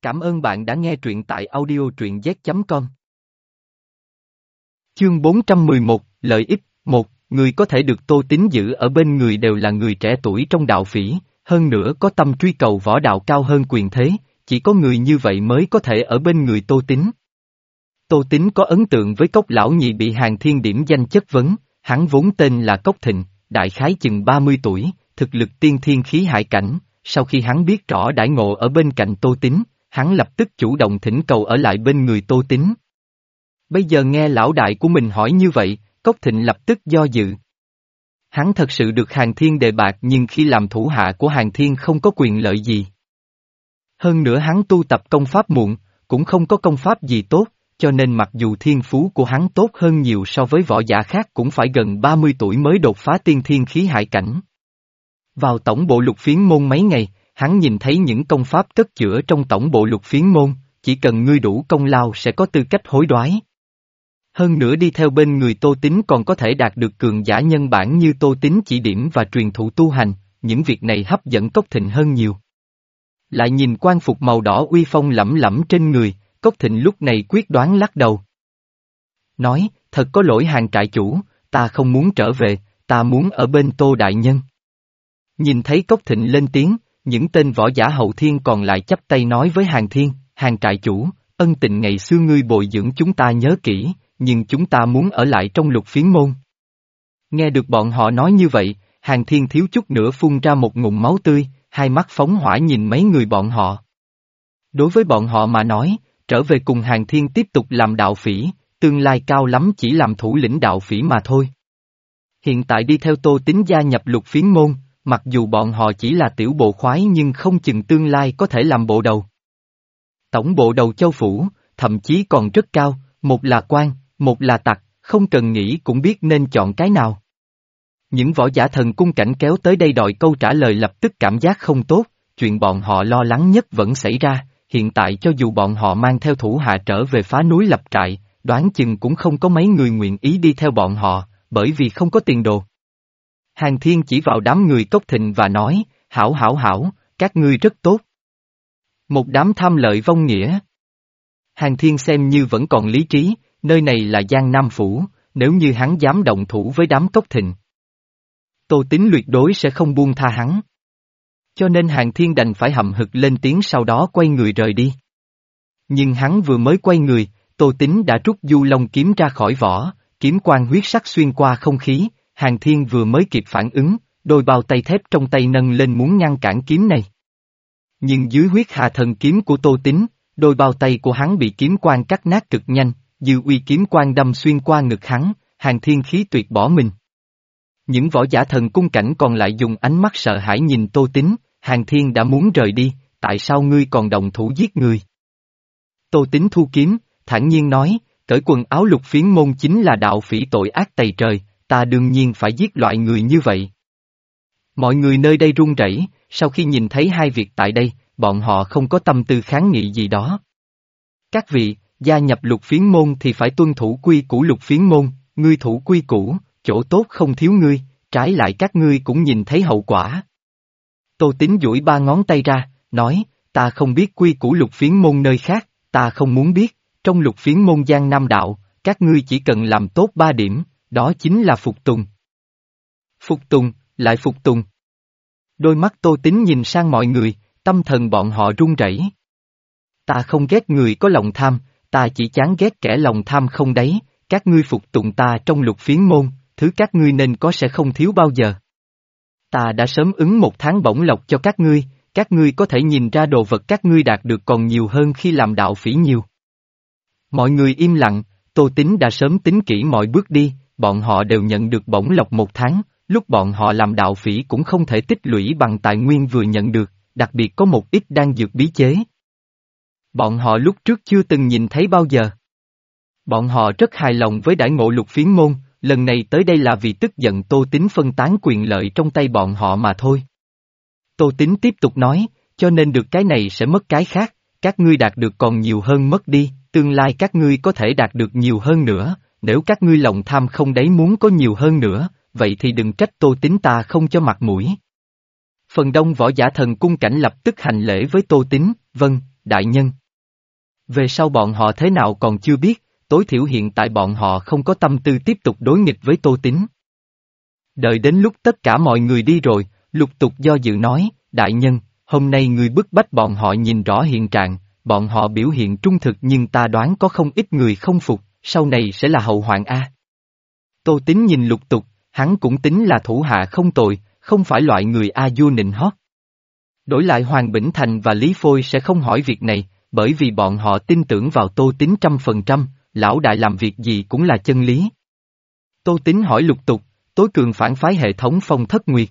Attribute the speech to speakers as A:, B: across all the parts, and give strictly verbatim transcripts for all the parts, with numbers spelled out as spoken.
A: Cảm ơn bạn đã nghe truyện tại audio truyện z chấm com. Chương bốn trăm mười một, lợi ích. Một, người có thể được Tô Tín giữ ở bên người đều là người trẻ tuổi trong đạo phỉ, hơn nữa có tâm truy cầu võ đạo cao hơn quyền thế, chỉ có người như vậy mới có thể ở bên người Tô Tín. Tô Tín có ấn tượng với Cốc Lão Nhị bị Hàn Thiên điểm danh chất vấn, hắn vốn tên là Cốc Thịnh, đại khái chừng ba mươi tuổi, thực lực tiên thiên khí hải cảnh, sau khi hắn biết rõ đãi ngộ ở bên cạnh Tô Tín, hắn lập tức chủ động thỉnh cầu ở lại bên người Tô Tín. Bây giờ nghe lão đại của mình hỏi như vậy, Cốc Thịnh lập tức do dự. Hắn thật sự được Hàn Thiên đề bạt nhưng khi làm thủ hạ của Hàn Thiên không có quyền lợi gì. Hơn nữa hắn tu tập công pháp muộn, cũng không có công pháp gì tốt, cho nên mặc dù thiên phú của hắn tốt hơn nhiều so với võ giả khác cũng phải gần ba mươi tuổi mới đột phá tiên thiên khí hải cảnh. Vào tổng bộ Lục Phiến môn mấy ngày, hắn nhìn thấy những công pháp cất chữa trong tổng bộ Lục Phiến môn, chỉ cần ngươi đủ công lao sẽ có tư cách hối đoái. Hơn nữa đi theo bên người Tô Tín còn có thể đạt được cường giả nhân bản như Tô Tín chỉ điểm và truyền thụ tu hành, những việc này hấp dẫn Cốc Thịnh hơn nhiều. Lại nhìn quan phục màu đỏ uy phong lẫm lẫm trên người, Cốc Thịnh lúc này quyết đoán lắc đầu. Nói, thật có lỗi Hàn trại chủ, ta không muốn trở về, ta muốn ở bên Tô đại nhân. Nhìn thấy Cốc Thịnh lên tiếng, những tên võ giả hậu thiên còn lại chắp tay nói với Hàn Thiên, Hàn trại chủ, ân tình ngày xưa ngươi bồi dưỡng chúng ta nhớ kỹ, nhưng chúng ta muốn ở lại trong Lục Phiến môn. Nghe được bọn họ nói như vậy, Hàn Thiên thiếu chút nữa phun ra một ngụm máu tươi, hai mắt phóng hỏa nhìn mấy người bọn họ. Đối với bọn họ mà nói, trở về cùng Hàn Thiên tiếp tục làm đạo phỉ, tương lai cao lắm chỉ làm thủ lĩnh đạo phỉ mà thôi. Hiện tại đi theo Tô Tín gia nhập Lục Phiến môn, mặc dù bọn họ chỉ là tiểu bộ khoái nhưng không chừng tương lai có thể làm bộ đầu. Tổng bộ đầu châu phủ, thậm chí còn rất cao, một là quan, một là tặc, không cần nghĩ cũng biết nên chọn cái nào. Những võ giả thần cung cảnh kéo tới đây đòi câu trả lời lập tức cảm giác không tốt, chuyện bọn họ lo lắng nhất vẫn xảy ra, hiện tại cho dù bọn họ mang theo thủ hạ trở về phá núi lập trại, đoán chừng cũng không có mấy người nguyện ý đi theo bọn họ, bởi vì không có tiền đồ. Hàn Thiên chỉ vào đám người Cốc Thịnh và nói, hảo hảo hảo, các ngươi rất tốt. Một đám tham lợi vong nghĩa. Hàn Thiên xem như vẫn còn lý trí, nơi này là Giang Nam Phủ, nếu như hắn dám động thủ với đám Cốc Thịnh. Tô Tín tuyệt đối sẽ không buông tha hắn. Cho nên Hàn Thiên đành phải hậm hực lên tiếng sau đó quay người rời đi. Nhưng hắn vừa mới quay người, Tô Tín đã rút Du Long kiếm ra khỏi vỏ, kiếm quang huyết sắc xuyên qua không khí, Hàn Thiên vừa mới kịp phản ứng, đôi bao tay thép trong tay nâng lên muốn ngăn cản kiếm này. Nhưng dưới huyết hà thần kiếm của Tô Tín, đôi bao tay của hắn bị kiếm quang cắt nát cực nhanh, dư uy kiếm quang đâm xuyên qua ngực hắn, Hàn Thiên khí tuyệt bỏ mình. Những võ giả thần cung cảnh còn lại dùng ánh mắt sợ hãi nhìn Tô Tín, Hàn Thiên đã muốn rời đi, tại sao ngươi còn động thủ giết người? Tô Tín thu kiếm, thản nhiên nói, cởi quần áo Lục Phiến môn chính là đạo phỉ tội ác tày trời, ta đương nhiên phải giết loại người như vậy. Mọi người nơi đây run rẩy, sau khi nhìn thấy hai việc tại đây, bọn họ không có tâm tư kháng nghị gì đó. Các vị, gia nhập Lục Phiến môn thì phải tuân thủ quy củ Lục Phiến môn, ngươi thủ quy củ, chỗ tốt không thiếu ngươi, trái lại các ngươi cũng nhìn thấy hậu quả. Tô Tín duỗi ba ngón tay ra, nói, ta không biết quy củ Lục Phiến môn nơi khác, ta không muốn biết, trong Lục Phiến môn Giang Nam đạo, các ngươi chỉ cần làm tốt ba điểm, đó chính là phục tùng. Phục tùng, lại phục tùng. Đôi mắt Tô Tín nhìn sang mọi người, tâm thần bọn họ run rẩy. Ta không ghét người có lòng tham, ta chỉ chán ghét kẻ lòng tham không đấy, các ngươi phục tùng ta trong Lục Phiến môn, thứ các ngươi nên có sẽ không thiếu bao giờ. Ta đã sớm ứng một tháng bổng lộc cho các ngươi, các ngươi có thể nhìn ra đồ vật các ngươi đạt được còn nhiều hơn khi làm đạo phỉ nhiều. Mọi người im lặng, Tô Tín đã sớm tính kỹ mọi bước đi, bọn họ đều nhận được bổng lộc một tháng, lúc bọn họ làm đạo phỉ cũng không thể tích lũy bằng tài nguyên vừa nhận được, đặc biệt có một ít đan dược bí chế. Bọn họ lúc trước chưa từng nhìn thấy bao giờ. Bọn họ rất hài lòng với đãi ngộ Lục Phiến môn, lần này tới đây là vì tức giận Tô Tín phân tán quyền lợi trong tay bọn họ mà thôi. Tô Tín tiếp tục nói, cho nên được cái này sẽ mất cái khác, các ngươi đạt được còn nhiều hơn mất đi, tương lai các ngươi có thể đạt được nhiều hơn nữa, nếu các ngươi lòng tham không đấy muốn có nhiều hơn nữa, vậy thì đừng trách Tô Tín ta không cho mặt mũi. Phần đông võ giả thần cung cảnh lập tức hành lễ với Tô Tín, vâng, đại nhân. Về sau bọn họ thế nào còn chưa biết, tối thiểu hiện tại bọn họ không có tâm tư tiếp tục đối nghịch với Tô Tín. Đợi đến lúc tất cả mọi người đi rồi, Lục Tục do dự nói, đại nhân, hôm nay người bức bách bọn họ nhìn rõ hiện trạng, bọn họ biểu hiện trung thực nhưng ta đoán có không ít người không phục, sau này sẽ là hậu hoạn a. Tô Tín nhìn Lục Tục, hắn cũng tính là thủ hạ không tồi, không phải loại người a vua nịnh hót. Đổi lại Hoàng Bỉnh Thành và Lý Phôi sẽ không hỏi việc này, bởi vì bọn họ tin tưởng vào Tô Tín trăm phần trăm, lão đại làm việc gì cũng là chân lý. Tô Tín hỏi Lục Tục, tối cường phản phái hệ thống Phong Thất Nguyệt.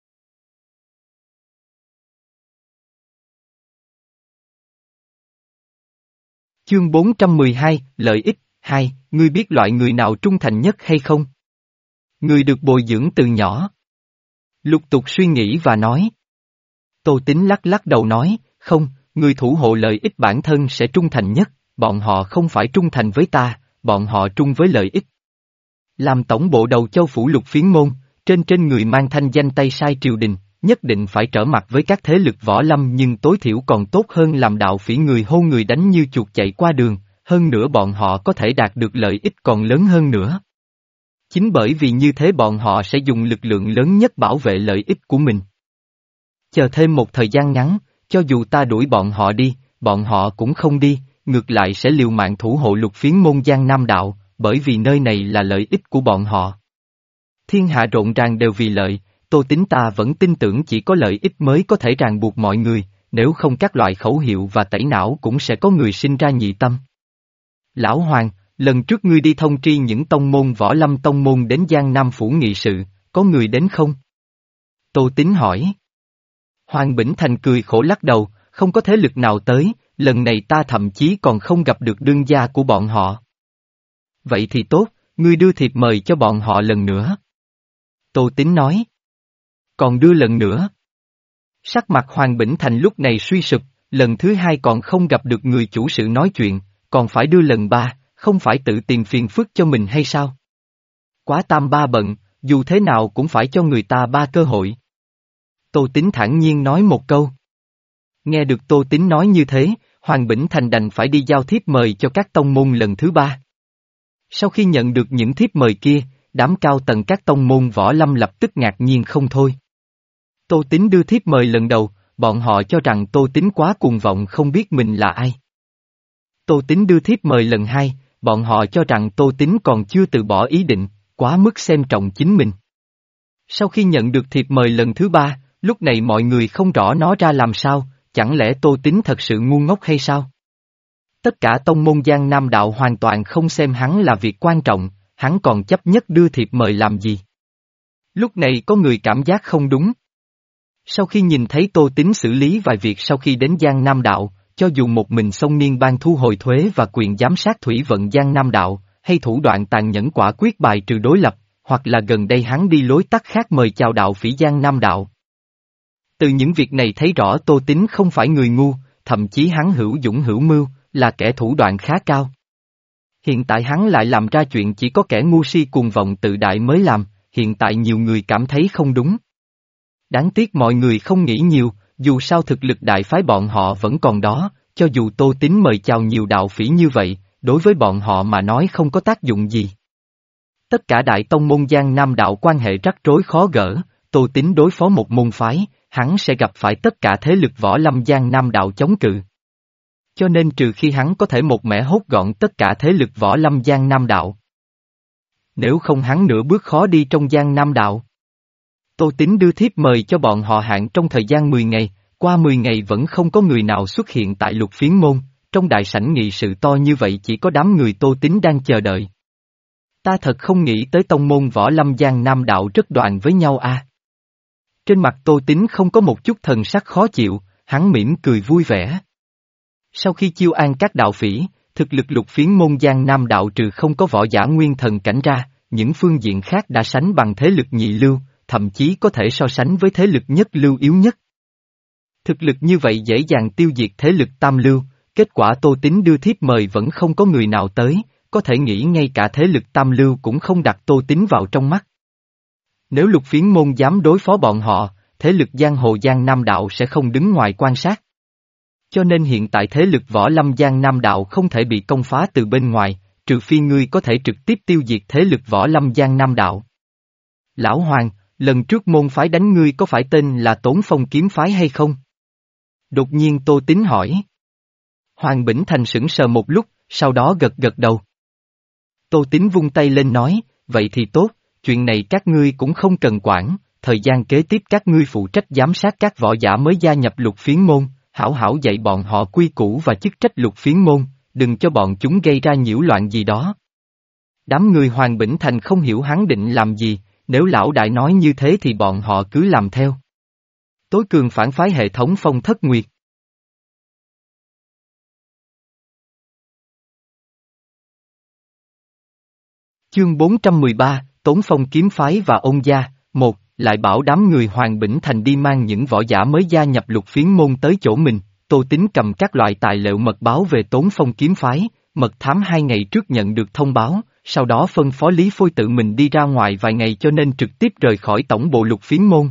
A: Chương bốn trăm mười hai, lợi ích, hai, ngươi biết loại người nào trung thành nhất hay không? Người được bồi dưỡng từ nhỏ. Lục Tục suy nghĩ và nói. Tô Tín lắc lắc đầu nói, không, người thủ hộ lợi ích bản thân sẽ trung thành nhất, bọn họ không phải trung thành với ta, bọn họ trung với lợi ích. Làm tổng bộ đầu châu phủ Lục Phiến Môn, trên trên người mang thanh danh tay sai triều đình, nhất định phải trở mặt với các thế lực võ lâm nhưng tối thiểu còn tốt hơn làm đạo phỉ người hô người đánh như chuột chạy qua đường, hơn nữa bọn họ có thể đạt được lợi ích còn lớn hơn nữa. Chính bởi vì như thế bọn họ sẽ dùng lực lượng lớn nhất bảo vệ lợi ích của mình. Chờ thêm một thời gian ngắn, cho dù ta đuổi bọn họ đi, bọn họ cũng không đi, ngược lại sẽ liều mạng thủ hộ Lục Phiến Môn Giang Nam đạo, bởi vì nơi này là lợi ích của bọn họ. Thiên hạ rộn ràng đều vì lợi, Tô Tín ta vẫn tin tưởng chỉ có lợi ích mới có thể ràng buộc mọi người, nếu không các loại khẩu hiệu và tẩy não cũng sẽ có người sinh ra nhị tâm. Lão Hoàng, lần trước ngươi đi thông tri những tông môn võ lâm tông môn đến Giang Nam phủ nghị sự, có người đến không? Tô Tín hỏi. Hoàng Bỉnh Thành cười khổ lắc đầu, không có thế lực nào tới, lần này ta thậm chí còn không gặp được đương gia của bọn họ. Vậy thì tốt, ngươi đưa thiệp mời cho bọn họ lần nữa. Tô Tín nói. Còn đưa lần nữa. Sắc mặt Hoàng Bỉnh Thành lúc này suy sụp, lần thứ hai còn không gặp được người chủ sự nói chuyện, còn phải đưa lần ba, không phải tự tìm phiền phức cho mình hay sao? Quá tam ba bận, dù thế nào cũng phải cho người ta ba cơ hội. Tô Tín thản nhiên nói một câu. Nghe được Tô Tín nói như thế, Hoàng Bỉnh Thành đành phải đi giao thiếp mời cho các tông môn lần thứ ba. Sau khi nhận được những thiếp mời kia, đám cao tầng các tông môn võ lâm lập tức ngạc nhiên không thôi. Tô Tín đưa thiếp mời lần đầu, bọn họ cho rằng Tô Tín quá cuồng vọng không biết mình là ai. Tô Tín đưa thiếp mời lần hai, bọn họ cho rằng Tô Tín còn chưa từ bỏ ý định, quá mức xem trọng chính mình. Sau khi nhận được thiệp mời lần thứ ba, lúc này mọi người không rõ nó ra làm sao, chẳng lẽ Tô Tín thật sự ngu ngốc hay sao? Tất cả tông môn Giang Nam đạo hoàn toàn không xem hắn là việc quan trọng, hắn còn chấp nhất đưa thiệp mời làm gì? Lúc này có người cảm giác không đúng. Sau khi nhìn thấy Tô Tín xử lý vài việc sau khi đến Giang Nam đạo, cho dù một mình xông niên ban thu hồi thuế và quyền giám sát thủy vận Giang Nam đạo, hay thủ đoạn tàn nhẫn quả quyết bài trừ đối lập, hoặc là gần đây hắn đi lối tắt khác mời chào đạo phỉ Giang Nam đạo. Từ những việc này thấy rõ Tô Tín không phải người ngu, thậm chí hắn hữu dũng hữu mưu, là kẻ thủ đoạn khá cao. Hiện tại hắn lại làm ra chuyện chỉ có kẻ ngu si cuồng vọng tự đại mới làm, hiện tại nhiều người cảm thấy không đúng. Đáng tiếc mọi người không nghĩ nhiều, dù sao thực lực đại phái bọn họ vẫn còn đó, cho dù Tô Tín mời chào nhiều đạo phỉ như vậy, đối với bọn họ mà nói không có tác dụng gì. Tất cả đại tông môn Giang Nam đạo quan hệ rắc rối khó gỡ, Tô Tín đối phó một môn phái, hắn sẽ gặp phải tất cả thế lực võ lâm Giang Nam đạo chống cự. Cho nên trừ khi hắn có thể một mẻ hốt gọn tất cả thế lực võ lâm Giang Nam đạo. Nếu không hắn nửa bước khó đi trong Giang Nam đạo. Tô Tín đưa thiếp mời cho bọn họ hạn trong thời gian mười ngày, qua mười ngày vẫn không có người nào xuất hiện tại Lục Phiến Môn, trong đại sảnh nghị sự to như vậy chỉ có đám người Tô Tín đang chờ đợi. Ta thật không nghĩ tới tông môn võ lâm Giang Nam đạo rất đoạn với nhau a. À. Trên mặt Tô Tín không có một chút thần sắc khó chịu, hắn mỉm cười vui vẻ. Sau khi chiêu an các đạo phỉ, thực lực Lục Phiến Môn Giang Nam đạo trừ không có võ giả nguyên thần cảnh ra, những phương diện khác đã sánh bằng thế lực nhị lưu, thậm chí có thể so sánh với thế lực nhất lưu yếu nhất. Thực lực như vậy dễ dàng tiêu diệt thế lực tam lưu, kết quả Tô Tín đưa thiếp mời vẫn không có người nào tới, có thể nghĩ ngay cả thế lực tam lưu cũng không đặt Tô Tín vào trong mắt. Nếu Lục Phiến Môn dám đối phó bọn họ, thế lực giang hồ Giang Nam đạo sẽ không đứng ngoài quan sát. Cho nên hiện tại thế lực võ lâm Giang Nam đạo không thể bị công phá từ bên ngoài, trừ phi ngươi có thể trực tiếp tiêu diệt thế lực võ lâm Giang Nam đạo. Lão Hoàng, lần trước môn phái đánh ngươi có phải tên là Tốn Phong kiếm phái hay không? Đột nhiên Tô Tín hỏi. Hoàng Bỉnh Thành sững sờ một lúc, sau đó gật gật đầu. Tô Tín vung tay lên nói, vậy thì tốt, chuyện này các ngươi cũng không cần quản, thời gian kế tiếp các ngươi phụ trách giám sát các võ giả mới gia nhập Lục Phiến môn, hảo hảo dạy bọn họ quy củ và chức trách Lục Phiến môn, đừng cho bọn chúng gây ra nhiễu loạn gì đó. Đám người Hoàng Bỉnh Thành không hiểu hắn định làm gì, nếu lão đại nói như thế thì bọn họ cứ làm theo. Tối cường phản phái hệ thống Phong Thất Nguyệt. Chương bốn trăm mười ba, Tốn Phong kiếm phái và ôn gia, một, lại bảo đám người Hoàng Bỉnh Thành đi mang những võ giả mới gia nhập Lục Phiến môn tới chỗ mình, Tô Tín cầm các loại tài liệu mật báo về Tốn Phong kiếm phái, mật thám hai ngày trước nhận được thông báo, sau đó phân phó Lý Phôi tự mình đi ra ngoài vài ngày cho nên trực tiếp rời khỏi tổng bộ Lục Phiến môn.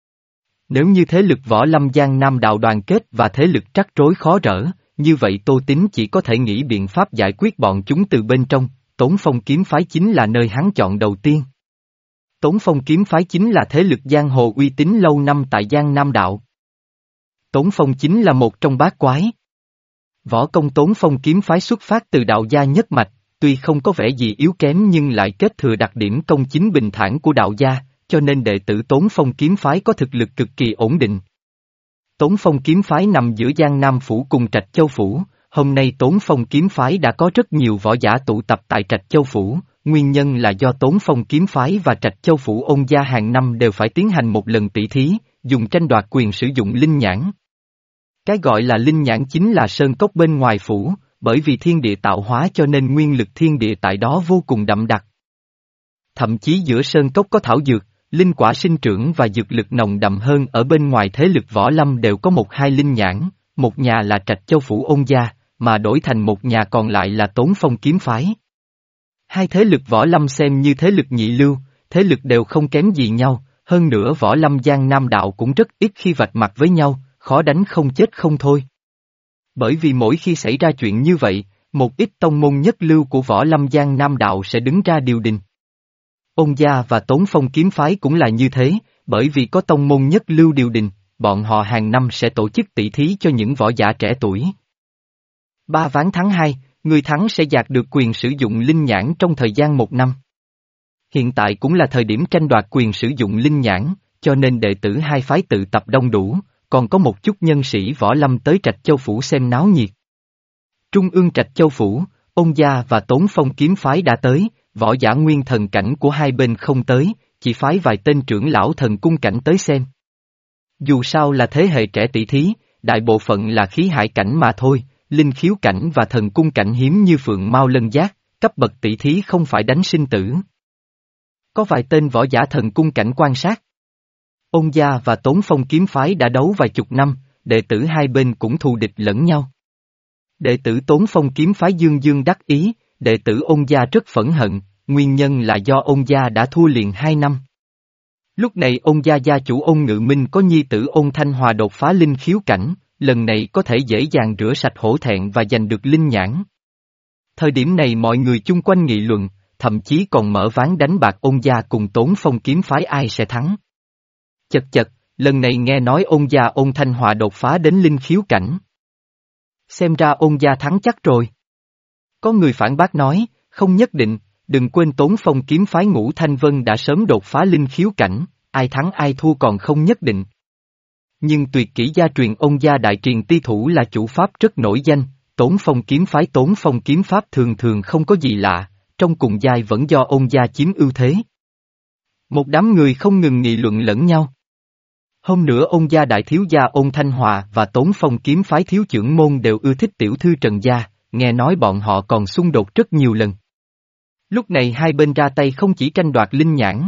A: Nếu như thế lực võ lâm Giang Nam đạo đoàn kết và thế lực trắc rối khó rỡ, như vậy Tô Tín chỉ có thể nghĩ biện pháp giải quyết bọn chúng từ bên trong. Tốn Phong kiếm phái chính là nơi hắn chọn đầu tiên. Tốn Phong kiếm phái chính là thế lực giang hồ uy tín lâu năm tại Giang Nam đạo. Tốn Phong chính là một trong bát quái. Võ công Tốn Phong kiếm phái xuất phát từ đạo gia nhất mạch, tuy không có vẻ gì yếu kém nhưng lại kết thừa đặc điểm công chính bình thản của đạo gia, cho nên đệ tử Tốn Phong kiếm phái có thực lực cực kỳ ổn định. Tốn Phong kiếm phái nằm giữa Giang Nam phủ cùng Trạch Châu phủ. Hôm nay Tốn Phong kiếm phái đã có rất nhiều võ giả tụ tập tại Trạch Châu Phủ, nguyên nhân là do Tốn Phong kiếm phái và Trạch Châu Phủ ôn gia hàng năm đều phải tiến hành một lần tỷ thí, dùng tranh đoạt quyền sử dụng linh nhãn. Cái gọi là linh nhãn chính là sơn cốc bên ngoài phủ, bởi vì thiên địa tạo hóa cho nên nguyên lực thiên địa tại đó vô cùng đậm đặc. Thậm chí giữa sơn cốc có thảo dược, linh quả sinh trưởng và dược lực nồng đậm hơn ở bên ngoài thế lực võ lâm đều có một hai linh nhãn, một nhà là Trạch Châu Phủ ôn gia, mà đổi thành một nhà còn lại là Tốn Phong kiếm phái. Hai thế lực võ lâm xem như thế lực nhị lưu, thế lực đều không kém gì nhau, hơn nữa võ lâm Giang Nam đạo cũng rất ít khi vạch mặt với nhau, khó đánh không chết không thôi. Bởi vì mỗi khi xảy ra chuyện như vậy, một ít tông môn nhất lưu của võ lâm Giang Nam đạo sẽ đứng ra điều đình. Ôn gia và Tốn Phong kiếm phái cũng là như thế, bởi vì có tông môn nhất lưu điều đình, bọn họ hàng năm sẽ tổ chức tỷ thí cho những võ giả trẻ tuổi. Ba ván thắng hai, người thắng sẽ dạt được quyền sử dụng linh nhãn trong thời gian một năm. Hiện tại cũng là thời điểm tranh đoạt quyền sử dụng linh nhãn, cho nên đệ tử hai phái tự tập đông đủ, còn có một chút nhân sĩ võ lâm tới Trạch Châu Phủ xem náo nhiệt. Trung ương Trạch Châu Phủ, ôn gia và Tốn Phong kiếm phái đã tới, võ giả nguyên thần cảnh của hai bên không tới, chỉ phái vài tên trưởng lão thần cung cảnh tới xem. Dù sao là thế hệ trẻ tỷ thí, đại bộ phận là khí hải cảnh mà thôi. Linh khiếu cảnh và thần cung cảnh hiếm như phượng mao lân giác, cấp bậc tỷ thí không phải đánh sinh tử. Có vài tên võ giả thần cung cảnh quan sát. Ôn gia và Tốn Phong kiếm phái đã đấu vài chục năm, đệ tử hai bên cũng thù địch lẫn nhau. Đệ tử Tốn Phong kiếm phái dương dương đắc ý, đệ tử ôn gia rất phẫn hận, nguyên nhân là do ôn gia đã thua liền hai năm. Lúc này ôn gia gia chủ ôn ngự minh có nhi tử ôn thanh hòa đột phá linh khiếu cảnh. Lần này có thể dễ dàng rửa sạch hổ thẹn và giành được linh nhãn. Thời điểm này mọi người chung quanh nghị luận, thậm chí còn mở ván đánh bạc ôn gia cùng Tốn Phong kiếm phái ai sẽ thắng. Chật chật, lần này nghe nói ôn gia ôn thanh hòa đột phá đến linh khiếu cảnh. Xem ra ôn gia thắng chắc rồi. Có người phản bác nói, không nhất định, đừng quên Tốn Phong kiếm phái Ngũ Thanh Vân đã sớm đột phá linh khiếu cảnh, ai thắng ai thua còn không nhất định. Nhưng tuyệt kỹ gia truyền ôn gia đại truyền ti thủ là chủ pháp rất nổi danh, Tốn Phong kiếm phái Tốn Phong kiếm pháp thường thường không có gì lạ, trong cùng giai vẫn do ôn gia chiếm ưu thế. Một đám người không ngừng nghị luận lẫn nhau. Hôm nữa ôn gia đại thiếu gia ôn Thanh Hòa và Tốn Phong kiếm phái thiếu trưởng môn đều ưa thích tiểu thư Trần gia, nghe nói bọn họ còn xung đột rất nhiều lần. Lúc này hai bên ra tay không chỉ tranh đoạt linh nhãn,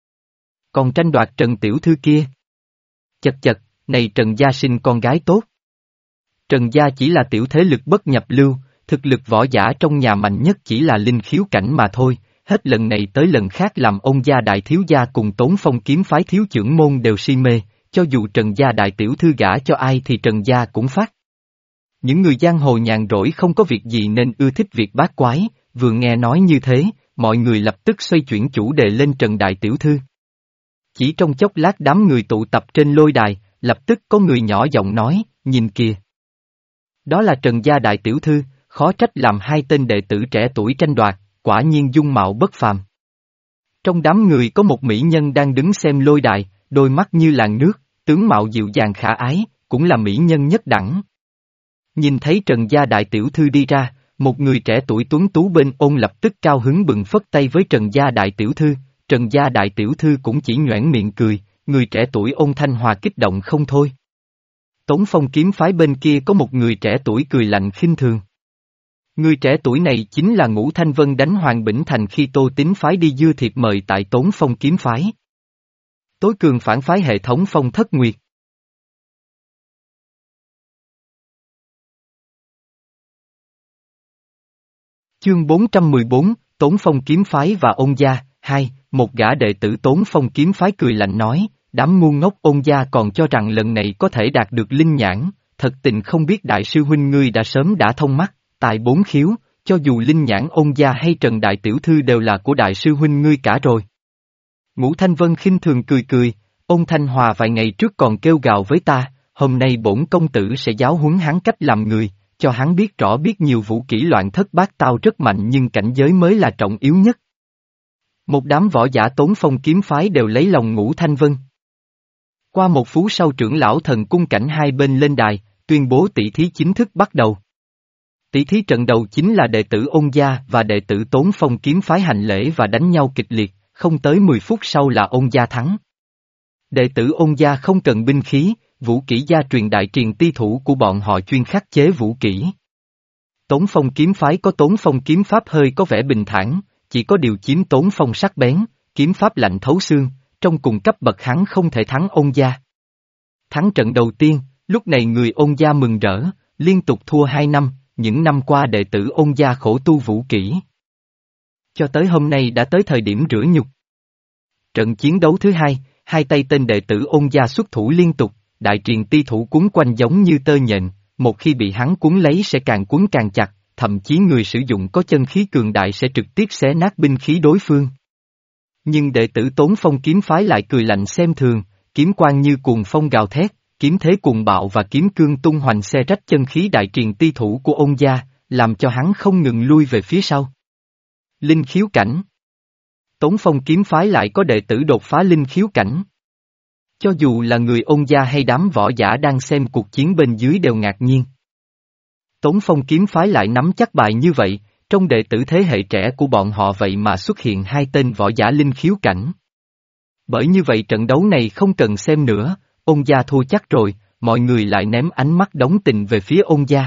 A: còn tranh đoạt Trần tiểu thư kia. Chật chật, này Trần gia sinh con gái tốt. Trần gia chỉ là tiểu thế lực bất nhập lưu, thực lực võ giả trong nhà mạnh nhất chỉ là linh khiếu cảnh mà thôi, hết lần này tới lần khác làm ôn gia đại thiếu gia cùng Tốn Phong kiếm phái thiếu trưởng môn đều si mê, cho dù Trần gia đại tiểu thư gả cho ai thì Trần gia cũng phát. Những người giang hồ nhàn rỗi không có việc gì nên ưa thích việc bát quái, vừa nghe nói như thế, mọi người lập tức xoay chuyển chủ đề lên Trần Đại Tiểu Thư. Chỉ trong chốc lát đám người tụ tập trên lôi đài, lập tức có người nhỏ giọng nói, nhìn kìa. Đó là Trần gia Đại Tiểu Thư, khó trách làm hai tên đệ tử trẻ tuổi tranh đoạt, quả nhiên dung mạo bất phàm. Trong đám người có một mỹ nhân đang đứng xem lôi đài, đôi mắt như làn nước, tướng mạo dịu dàng khả ái, cũng là mỹ nhân nhất đẳng. Nhìn thấy Trần gia Đại Tiểu Thư đi ra, một người trẻ tuổi tuấn tú bên ôn lập tức cao hứng bừng phất tay với Trần gia Đại Tiểu Thư, Trần gia Đại Tiểu Thư cũng chỉ nhoẻn miệng cười, người trẻ tuổi Ôn Thanh Hòa kích động không thôi. Tống Phong kiếm phái bên kia có một người trẻ tuổi cười lạnh khinh thường. Người trẻ tuổi này chính là Ngũ Thanh Vân đánh Hoàng Bỉnh Thành khi Tô Tín phái đi dưa thiệp mời tại Tống Phong kiếm phái. Tối cường phản phái hệ thống Phong Thất Nguyệt. Chương bốn trăm mười bốn, Tống Phong kiếm phái và Ôn gia, hai, một gã đệ tử Tống Phong kiếm phái cười lạnh nói, đám ngu ngốc Ôn gia còn cho rằng lần này có thể đạt được linh nhãn, thật tình không biết đại sư huynh ngươi đã sớm đã thông mắt, tài bốn khiếu, cho dù linh nhãn Ôn gia hay Trần Đại Tiểu Thư đều là của đại sư huynh ngươi cả rồi. Ngũ Thanh Vân khinh thường cười cười, Ôn Thanh Hòa vài ngày trước còn kêu gào với ta, hôm nay bổn công tử sẽ giáo huấn hắn cách làm người, cho hắn biết rõ biết nhiều vũ kỹ loạn thất bát tao rất mạnh nhưng cảnh giới mới là trọng yếu nhất. Một đám võ giả Tống Phong kiếm phái đều lấy lòng Ngũ Thanh Vân. Qua một phút sau trưởng lão thần cung cảnh hai bên lên đài, tuyên bố tỷ thí chính thức bắt đầu. Tỷ thí trận đầu chính là đệ tử Ôn gia và đệ tử Tống Phong kiếm phái hành lễ và đánh nhau kịch liệt, không tới mười phút sau là Ôn gia thắng. Đệ tử Ôn gia không cần binh khí, vũ kỹ gia truyền đại truyền ti thủ của bọn họ chuyên khắc chế vũ kỹ. Tống Phong kiếm phái có Tống Phong kiếm pháp hơi có vẻ bình thản, chỉ có điều chiếm Tống Phong sắc bén, kiếm pháp lạnh thấu xương, trong cùng cấp bậc hắn không thể thắng Ôn gia. Thắng trận đầu tiên, lúc này người Ôn gia mừng rỡ, liên tục thua hai năm, những năm qua đệ tử Ôn gia khổ tu vũ kỹ. Cho tới hôm nay đã tới thời điểm rửa nhục. Trận chiến đấu thứ hai, hai tay tên đệ tử Ôn gia xuất thủ liên tục, đại truyền ti thủ cuốn quanh giống như tơ nhện, một khi bị hắn cuốn lấy sẽ càng cuốn càng chặt, thậm chí người sử dụng có chân khí cường đại sẽ trực tiếp xé nát binh khí đối phương. Nhưng đệ tử Tống Phong kiếm phái lại cười lạnh xem thường, kiếm quang như cuồng phong gào thét, kiếm thế cuồng bạo và kiếm cương tung hoành xé rách chân khí đại truyền ti thủ của Ôn gia, làm cho hắn không ngừng lui về phía sau. Linh khiếu cảnh. Tống Phong kiếm phái lại có đệ tử đột phá linh khiếu cảnh. Cho dù là người Ôn gia hay đám võ giả đang xem cuộc chiến bên dưới đều ngạc nhiên. Tống Phong kiếm phái lại nắm chắc bài như vậy, trong đệ tử thế hệ trẻ của bọn họ vậy mà xuất hiện hai tên võ giả linh khiếu cảnh. Bởi như vậy trận đấu này không cần xem nữa, Ôn gia thua chắc rồi, mọi người lại ném ánh mắt đóng tình về phía Ôn gia.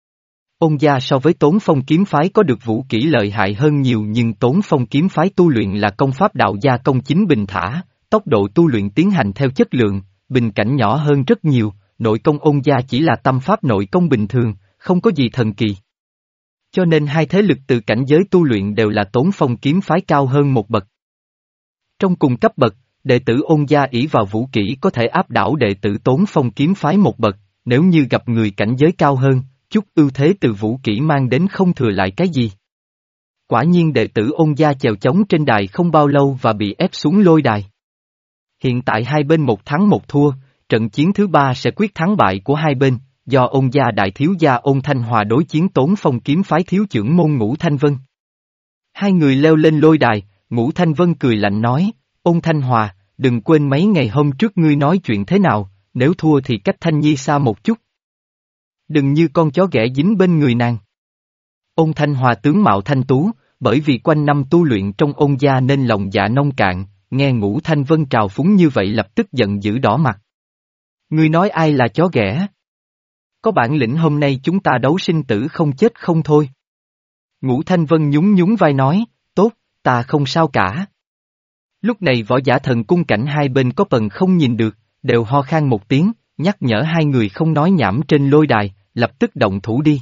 A: Ôn gia so với Tống Phong kiếm phái có được vũ kỹ lợi hại hơn nhiều nhưng Tống Phong kiếm phái tu luyện là công pháp đạo gia công chính bình thả, tốc độ tu luyện tiến hành theo chất lượng, bình cảnh nhỏ hơn rất nhiều, nội công Ôn gia chỉ là tâm pháp nội công bình thường, không có gì thần kỳ. Cho nên hai thế lực từ cảnh giới tu luyện đều là Tống Phong kiếm phái cao hơn một bậc. Trong cùng cấp bậc, đệ tử Ôn gia ỷ vào vũ kỹ có thể áp đảo đệ tử Tống Phong kiếm phái một bậc, nếu như gặp người cảnh giới cao hơn, chút ưu thế từ vũ kỹ mang đến không thừa lại cái gì. Quả nhiên đệ tử Ôn gia chèo chống trên đài không bao lâu và bị ép xuống lôi đài. Hiện tại hai bên một thắng một thua, trận chiến thứ ba sẽ quyết thắng bại của hai bên, do Ôn gia đại thiếu gia Ôn Thanh Hòa đối chiến Tống Phong kiếm phái thiếu trưởng môn Ngũ Thanh Vân. Hai người leo lên lôi đài, Ngũ Thanh Vân cười lạnh nói, Ôn Thanh Hòa, đừng quên mấy ngày hôm trước ngươi nói chuyện thế nào, nếu thua thì cách Thanh Nhi xa một chút. Đừng như con chó ghẻ dính bên người nàng. Ôn Thanh Hòa tướng mạo thanh tú, bởi vì quanh năm tu luyện trong Ôn gia nên lòng dạ nông cạn, nghe Ngũ Thanh Vân trào phúng như vậy lập tức giận dữ đỏ mặt. Ngươi nói ai là chó ghẻ? Có bản lĩnh hôm nay chúng ta đấu sinh tử không chết không thôi. Ngũ Thanh Vân nhún nhún vai nói, tốt, ta không sao cả. Lúc này võ giả thần cung cảnh hai bên có phần không nhìn được, đều ho khan một tiếng, nhắc nhở hai người không nói nhảm trên lôi đài, lập tức động thủ đi.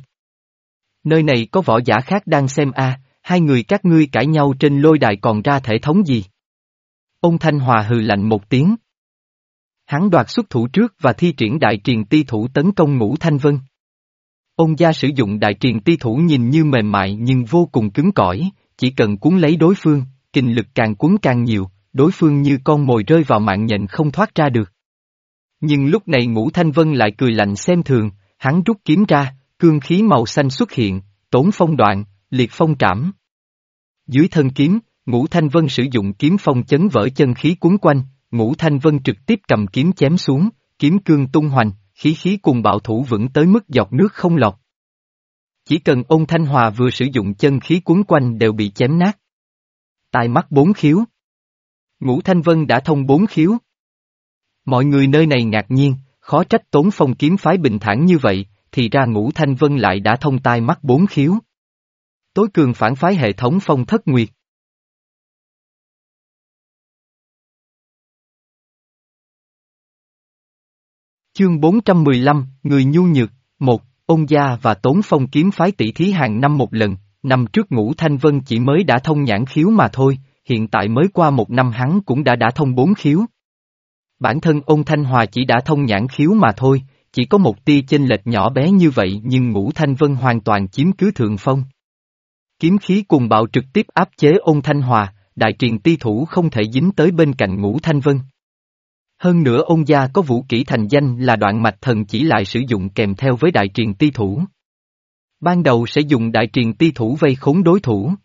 A: Nơi này có võ giả khác đang xem a, hai người các ngươi cãi nhau trên lôi đài còn ra thể thống gì? Ôn Thanh Hòa hừ lạnh một tiếng. Hắn đoạt xuất thủ trước và thi triển đại truyền ti thủ tấn công Ngũ Thanh Vân. Ôn gia sử dụng đại triền ti thủ nhìn như mềm mại nhưng vô cùng cứng cỏi, chỉ cần cuốn lấy đối phương, kình lực càng cuốn càng nhiều, đối phương như con mồi rơi vào mạng nhện không thoát ra được. Nhưng lúc này Ngũ Thanh Vân lại cười lạnh xem thường, hắn rút kiếm ra, cương khí màu xanh xuất hiện, tốn phong đoạn, liệt phong trảm. Dưới thân kiếm, Ngũ Thanh Vân sử dụng kiếm phong chấn vỡ chân khí cuốn quanh, Ngũ Thanh Vân trực tiếp cầm kiếm chém xuống, kiếm cương tung hoành, khí khí cùng bạo thủ vững tới mức giọt nước không lọt. Chỉ cần Ôn Thanh Hòa vừa sử dụng chân khí cuốn quanh đều bị chém nát. Tai mắt bốn khiếu. Ngũ Thanh Vân đã thông bốn khiếu. Mọi người nơi này ngạc nhiên, khó trách Tốn Phong kiếm phái bình thản như vậy, thì ra Ngũ Thanh Vân lại đã thông tai mắt bốn khiếu. Tối cường phản phái hệ thống Phong Thất Nguyệt. Chương bốn trăm mười lăm, Người nhu nhược, một, Ôn gia và Tốn Phong kiếm phái tỷ thí hàng năm một lần, năm trước Ngũ Thanh Vân chỉ mới đã thông nhãn khiếu mà thôi, hiện tại mới qua một năm hắn cũng đã đã thông bốn khiếu. Bản thân Ôn Thanh Hòa chỉ đã thông nhãn khiếu mà thôi, chỉ có một tia chênh lệch nhỏ bé như vậy nhưng Ngũ Thanh Vân hoàn toàn chiếm cứ thượng phong. Kiếm khí cùng bạo trực tiếp áp chế Ôn Thanh Hòa, đại triền ti thủ không thể dính tới bên cạnh Ngũ Thanh Vân. Hơn nữa Ôn gia có vũ kỹ thành danh là Đoạn Mạch Thần chỉ lại sử dụng kèm theo với đại triền ti thủ. Ban đầu sẽ dùng đại triền ti thủ vây khốn đối thủ.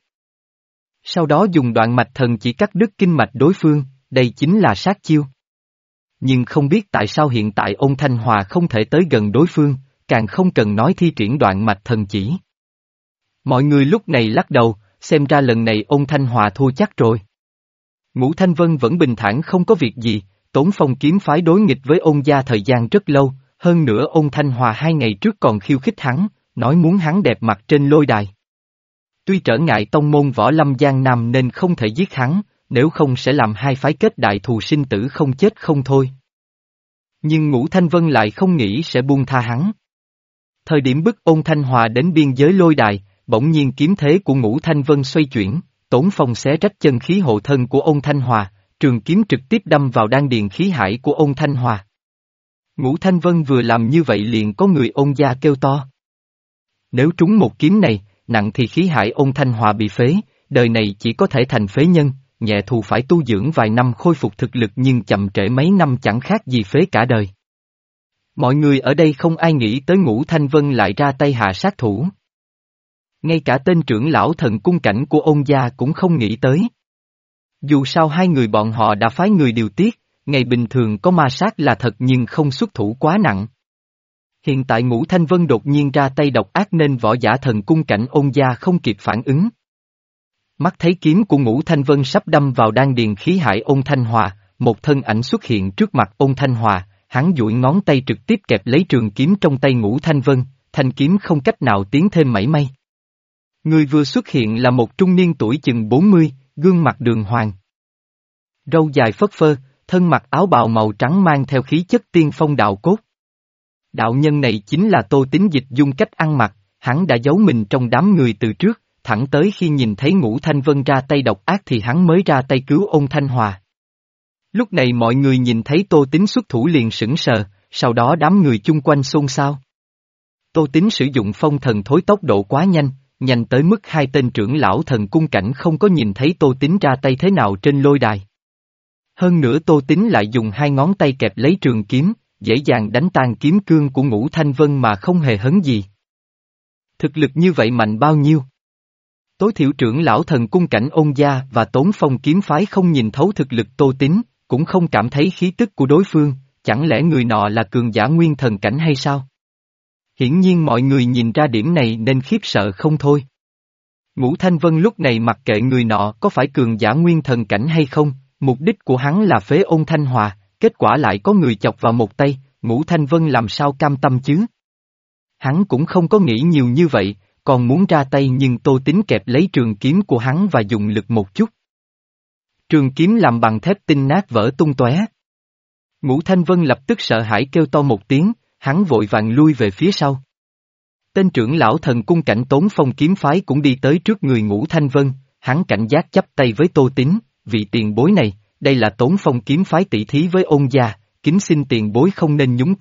A: Sau đó dùng Đoạn Mạch Thần chỉ cắt đứt kinh mạch đối phương, đây chính là sát chiêu. Nhưng không biết tại sao hiện tại Ôn Thanh Hòa không thể tới gần đối phương, càng không cần nói thi triển Đoạn Mạch Thần chỉ. Mọi người lúc này lắc đầu, xem ra lần này Ôn Thanh Hòa thua chắc rồi. Ngũ Thanh Vân vẫn bình thản không có việc gì, Tốn Phong kiếm phái đối nghịch với Ôn gia thời gian rất lâu, hơn nữa Ôn Thanh Hòa hai ngày trước còn khiêu khích hắn, nói muốn hắn đẹp mặt trên lôi đài. Tuy trở ngại tông môn võ lâm Giang Nam nên không thể giết hắn, nếu không sẽ làm hai phái kết đại thù sinh tử không chết không thôi. Nhưng Ngũ Thanh Vân lại không nghĩ sẽ buông tha hắn. Thời điểm bức Ôn Thanh Hòa đến biên giới lôi đài, bỗng nhiên kiếm thế của Ngũ Thanh Vân xoay chuyển, Tốn Phong xé rách chân khí hộ thân của Ôn Thanh Hòa, trường kiếm trực tiếp đâm vào đan điền khí hải của Ôn Thanh Hòa. Ngũ Thanh Vân vừa làm như vậy liền có người Ôn gia kêu to. Nếu trúng một kiếm này, nặng thì khí hải Ôn Thanh Hòa bị phế, đời này chỉ có thể thành phế nhân, nhẹ thù phải tu dưỡng vài năm khôi phục thực lực nhưng chậm trễ mấy năm chẳng khác gì phế cả đời. Mọi người ở đây không ai nghĩ tới Ngũ Thanh Vân lại ra tay hạ sát thủ. Ngay cả tên trưởng lão thần cung cảnh của Ôn gia cũng không nghĩ tới. Dù sao hai người bọn họ đã phái người điều tiết, ngày bình thường có ma sát là thật nhưng không xuất thủ quá nặng. Hiện tại Ngũ Thanh Vân đột nhiên ra tay độc ác nên võ giả thần cung cảnh Ôn gia không kịp phản ứng. Mắt thấy kiếm của Ngũ Thanh Vân sắp đâm vào đan điền khí hải Ôn Thanh Hòa, một thân ảnh xuất hiện trước mặt Ôn Thanh Hòa, hắn duỗi ngón tay trực tiếp kẹp lấy trường kiếm trong tay Ngũ Thanh Vân, thanh kiếm không cách nào tiến thêm mảy may. Người vừa xuất hiện là một trung niên tuổi chừng bốn mươi, gương mặt đường hoàng. Râu dài phất phơ, thân mặc áo bào màu trắng mang theo khí chất tiên phong đạo cốt. Đạo nhân này chính là Tô Tín Dịch dung cách ăn mặc, hắn đã giấu mình trong đám người từ trước, thẳng tới khi nhìn thấy Ngũ Thanh Vân ra tay độc ác thì hắn mới ra tay cứu Ôn Thanh Hòa. Lúc này mọi người nhìn thấy Tô Tín xuất thủ liền sững sờ, sau đó đám người chung quanh xôn xao. Tô Tín sử dụng phong thần thối tốc độ quá nhanh, nhanh tới mức hai tên trưởng lão thần cung cảnh không có nhìn thấy Tô Tín ra tay thế nào trên lôi đài. Hơn nữa Tô Tín lại dùng hai ngón tay kẹp lấy trường kiếm, dễ dàng đánh tan kiếm cương của Ngũ Thanh Vân mà không hề hấn gì. Thực lực như vậy mạnh bao nhiêu? Tối thiểu trưởng lão thần cung cảnh Ôn gia và Tốn Phong kiếm phái không nhìn thấu thực lực Tô Tín, cũng không cảm thấy khí tức của đối phương, chẳng lẽ người nọ là cường giả nguyên thần cảnh hay sao? Hiển nhiên mọi người nhìn ra điểm này nên khiếp sợ không thôi. Ngũ Thanh Vân lúc này mặc kệ người nọ có phải cường giả nguyên thần cảnh hay không, mục đích của hắn là phế Ôn Thanh Hòa, kết quả lại có người chọc vào một tay, Ngũ Thanh Vân làm sao cam tâm chứ? Hắn cũng không có nghĩ nhiều như vậy, còn muốn ra tay nhưng Tô Tín kẹp lấy trường kiếm của hắn và dùng lực một chút. Trường kiếm làm bằng thép tinh nát vỡ tung tóe. Ngũ Thanh Vân lập tức sợ hãi kêu to một tiếng, hắn vội vàng lui về phía sau. Tên trưởng lão thần cung cảnh Tốn Phong kiếm phái cũng đi tới trước người Ngũ Thanh Vân, hắn cảnh giác chắp tay với Tô Tín, vị tiền bối này, đây là Tốn Phong kiếm phái tỷ thí với Ôn gia, kính xin tiền bối không nên nhúng tay,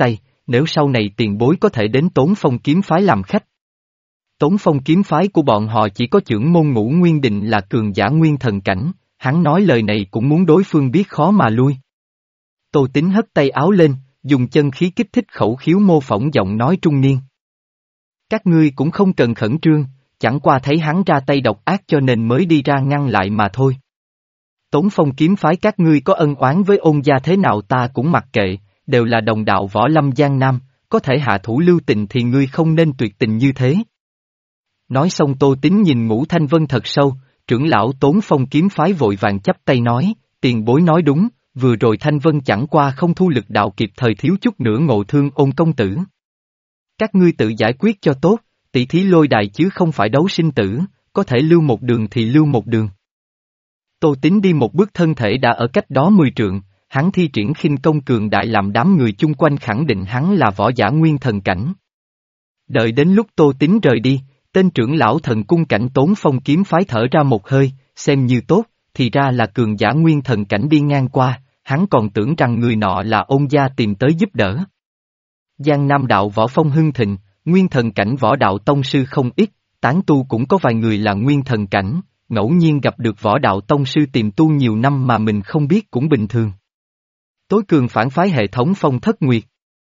A: nếu sau này tiền bối có thể đến Tốn Phong kiếm phái làm khách. Tốn Phong kiếm phái của bọn họ chỉ có chưởng môn Ngũ Nguyên Định là cường giả nguyên thần cảnh, hắn nói lời này cũng muốn đối phương biết khó mà lui. Tô Tín hất tay áo lên, dùng chân khí kích thích khẩu khiếu mô phỏng giọng nói trung niên. Các ngươi cũng không cần khẩn trương, chẳng qua thấy hắn ra tay độc ác cho nên mới đi ra ngăn lại mà thôi. Tốn Phong kiếm phái các ngươi có ân oán với Ôn gia thế nào ta cũng mặc kệ, đều là đồng đạo võ lâm Giang Nam, có thể hạ thủ lưu tình thì ngươi không nên tuyệt tình như thế. Nói xong Tô Tín nhìn Ngũ Thanh Vân thật sâu, trưởng lão Tốn Phong kiếm phái vội vàng chắp tay nói, tiền bối nói đúng, vừa rồi Thanh Vân chẳng qua không thu lực đạo kịp thời thiếu chút nữa ngộ thương Ôn công tử. Các ngươi tự giải quyết cho tốt, tỷ thí lôi đài chứ không phải đấu sinh tử, có thể lưu một đường thì lưu một đường. Tô Tín đi một bước thân thể đã ở cách đó mười trượng, hắn thi triển khinh công cường đại làm đám người chung quanh khẳng định hắn là võ giả nguyên thần cảnh. Đợi đến lúc Tô Tín rời đi, tên trưởng lão thần cung cảnh Tốn Phong kiếm phái thở ra một hơi, xem như tốt, thì ra là cường giả nguyên thần cảnh đi ngang qua, hắn còn tưởng rằng người nọ là Ôn gia tìm tới giúp đỡ. Giang Nam đạo võ phong hưng thịnh, nguyên thần cảnh võ đạo tông sư không ít, tán tu cũng có vài người là nguyên thần cảnh, ngẫu nhiên gặp được võ đạo tông sư tìm tu nhiều năm mà mình không biết cũng bình thường. Tối cường phản phái hệ thống Phong Thất Nguyệt.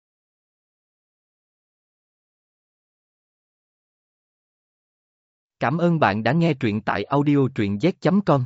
A: Cảm ơn bạn đã nghe truyện tại audio truyện z chấm com.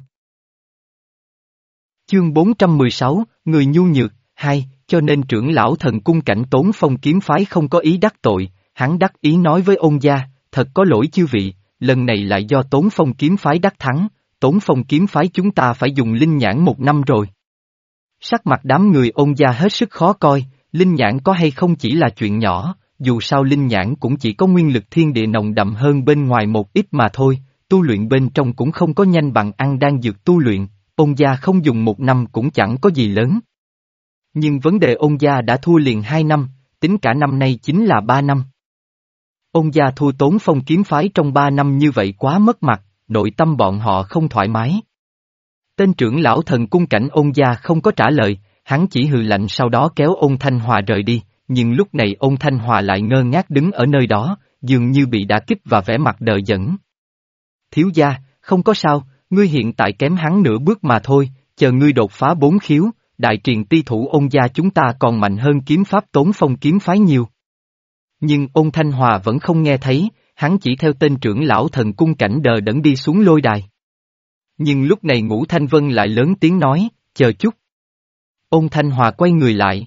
A: Chương bốn trăm mười sáu, Người nhu nhược, hai, cho nên trưởng lão thần cung cảnh Tốn Phong kiếm phái không có ý đắc tội, hắn đắc ý nói với Ôn gia, thật có lỗi chư vị, lần này lại do Tốn Phong kiếm phái đắc thắng, Tốn Phong kiếm phái chúng ta phải dùng linh nhãn một năm rồi. Sắc mặt đám người Ôn gia hết sức khó coi, linh nhãn có hay không chỉ là chuyện nhỏ, dù sao linh nhãn cũng chỉ có nguyên lực thiên địa nồng đậm hơn bên ngoài một ít mà thôi, tu luyện bên trong cũng không có nhanh bằng ăn đan dược tu luyện, Ôn gia không dùng một năm cũng chẳng có gì lớn. Nhưng vấn đề Ôn gia đã thua liền hai năm, tính cả năm nay chính là ba năm. Ôn gia thua Tốn Phong kiếm phái trong ba năm như vậy quá mất mặt, nội tâm bọn họ không thoải mái. Tên trưởng lão thần cung cảnh Ôn gia không có trả lời, hắn chỉ hừ lạnh sau đó kéo Ôn Thanh Hòa rời đi, nhưng lúc này Ôn Thanh Hòa lại ngơ ngác đứng ở nơi đó, dường như bị đả kích và vẻ mặt đờ đẫn. Thiếu gia, không có sao, ngươi hiện tại kém hắn nửa bước mà thôi, chờ ngươi đột phá bốn khiếu, đại triền ti thủ Ôn gia chúng ta còn mạnh hơn kiếm pháp Tốn Phong kiếm phái nhiều. Nhưng Ôn Thanh Hòa vẫn không nghe thấy, hắn chỉ theo tên trưởng lão thần cung cảnh đờ đẫn đi xuống lôi đài. Nhưng lúc này Ngũ Thanh Vân lại lớn tiếng nói, chờ chút. Ôn Thanh Hòa quay người lại.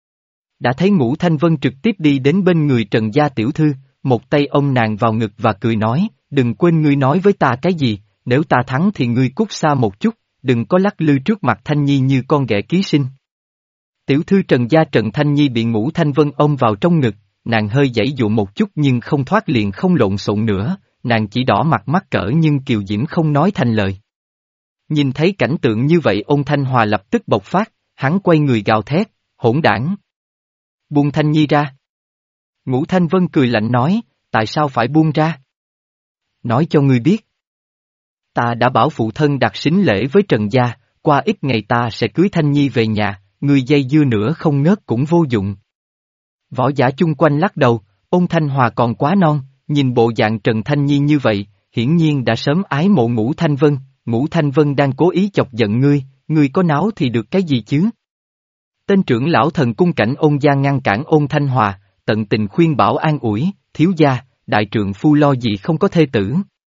A: Đã thấy Ngũ Thanh Vân trực tiếp đi đến bên người Trần gia tiểu thư, một tay ôm nàng vào ngực và cười nói, đừng quên ngươi nói với ta cái gì, nếu ta thắng thì ngươi cút xa một chút, đừng có lắc lư trước mặt Thanh Nhi như con ghẻ ký sinh. Tiểu thư Trần gia Trần Thanh Nhi bị Ngũ Thanh Vân ôm vào trong ngực, nàng hơi giãy dụ một chút nhưng không thoát liền không lộn xộn nữa, nàng chỉ đỏ mặt mắc cỡ nhưng kiều diễm không nói thành lời. Nhìn thấy cảnh tượng như vậy Ôn Thanh Hòa lập tức bộc phát, hắn quay người gào thét, hỗn đảng. Buông Thanh Nhi ra. Ngũ Thanh Vân cười lạnh nói, tại sao phải buông ra? Nói cho ngươi biết. Ta đã bảo phụ thân đặt sính lễ với Trần gia, qua ít ngày ta sẽ cưới Thanh Nhi về nhà, ngươi dây dưa nữa không ngớt cũng vô dụng. Võ giả chung quanh lắc đầu, Ôn Thanh Hòa còn quá non, nhìn bộ dạng Trần Thanh Nhi như vậy, hiển nhiên đã sớm ái mộ Ngũ Thanh Vân, Ngũ Thanh Vân đang cố ý chọc giận ngươi, ngươi có náo thì được cái gì chứ? Tên trưởng lão thần cung cảnh Ôn gia ngăn cản Ôn Thanh Hòa, tận tình khuyên bảo an ủi, thiếu gia, đại trượng phu lo gì không có thê tử.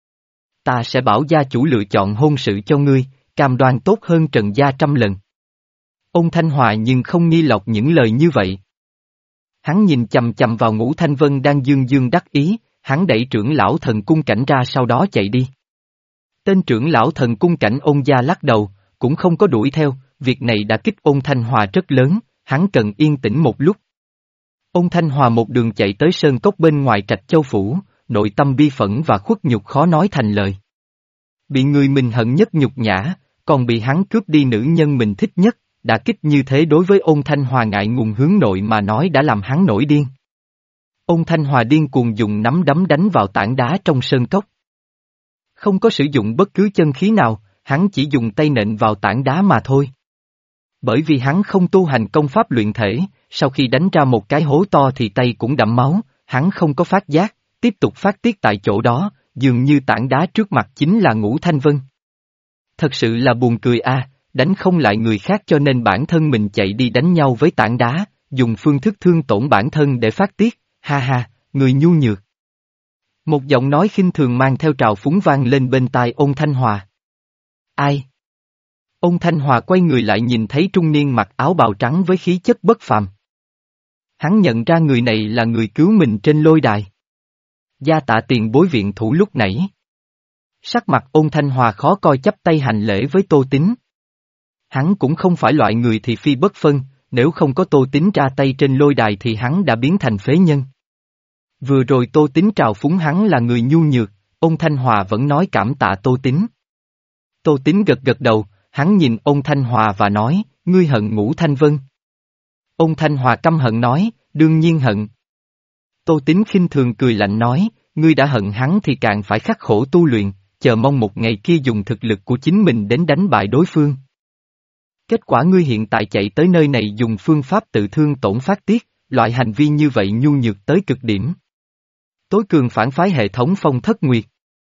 A: Ta sẽ bảo gia chủ lựa chọn hôn sự cho ngươi, cam đoan tốt hơn Trần gia trăm lần. Ôn Thanh Hòa nhưng không nghi lọc những lời như vậy. Hắn nhìn chầm chầm vào Ngũ Thanh Vân đang dương dương đắc ý, hắn đẩy trưởng lão thần cung cảnh ra sau đó chạy đi. Tên trưởng lão thần cung cảnh Ôn gia lắc đầu, cũng không có đuổi theo, việc này đã kích Ôn Thanh Hòa rất lớn, hắn cần yên tĩnh một lúc. Ôn Thanh Hòa một đường chạy tới sơn cốc bên ngoài Trạch Châu Phủ, nội tâm bi phẫn và khuất nhục khó nói thành lời. Bị người mình hận nhất nhục nhã, còn bị hắn cướp đi nữ nhân mình thích nhất, đả kích như thế đối với Ôn Thanh Hòa ngại ngùng hướng nội mà nói đã làm hắn nổi điên. Ôn Thanh Hòa điên cuồng dùng nắm đấm đánh vào tảng đá trong sơn cốc. Không có sử dụng bất cứ chân khí nào, hắn chỉ dùng tay nện vào tảng đá mà thôi. Bởi vì hắn không tu hành công pháp luyện thể, sau khi đánh ra một cái hố to thì tay cũng đẫm máu, hắn không có phát giác, tiếp tục phát tiết tại chỗ đó, dường như tảng đá trước mặt chính là Ngũ Thanh Vân. Thật sự là buồn cười a, đánh không lại người khác cho nên bản thân mình chạy đi đánh nhau với tảng đá, dùng phương thức thương tổn bản thân để phát tiết, ha ha, người nhu nhược. Một giọng nói khinh thường mang theo trào phúng vang lên bên tai Ôn Thanh Hòa. Ai? Ôn Thanh Hòa quay người lại nhìn thấy trung niên mặc áo bào trắng với khí chất bất phàm. Hắn nhận ra người này là người cứu mình trên lôi đài. Gia Tạ tiền bối viện thủ lúc nãy. Sắc mặt Ôn Thanh Hòa khó coi chắp tay hành lễ với Tô Tín. Hắn cũng không phải loại người thị phi bất phân, nếu không có Tô Tín ra tay trên lôi đài thì hắn đã biến thành phế nhân. Vừa rồi Tô Tín trào phúng hắn là người nhu nhược, Ôn Thanh Hòa vẫn nói cảm tạ Tô Tín. Tô Tín gật gật đầu, hắn nhìn Ôn Thanh Hòa và nói, ngươi hận Ngũ Thanh Vân. Ôn Thanh Hòa căm hận nói, đương nhiên hận. Tô Tín khinh thường cười lạnh nói, ngươi đã hận hắn thì càng phải khắc khổ tu luyện, chờ mong một ngày kia dùng thực lực của chính mình đến đánh bại đối phương. Kết quả ngươi hiện tại chạy tới nơi này dùng phương pháp tự thương tổn phát tiết, loại hành vi như vậy nhu nhược tới cực điểm. Tối cường phản phái hệ thống Phong Thất Nguyệt.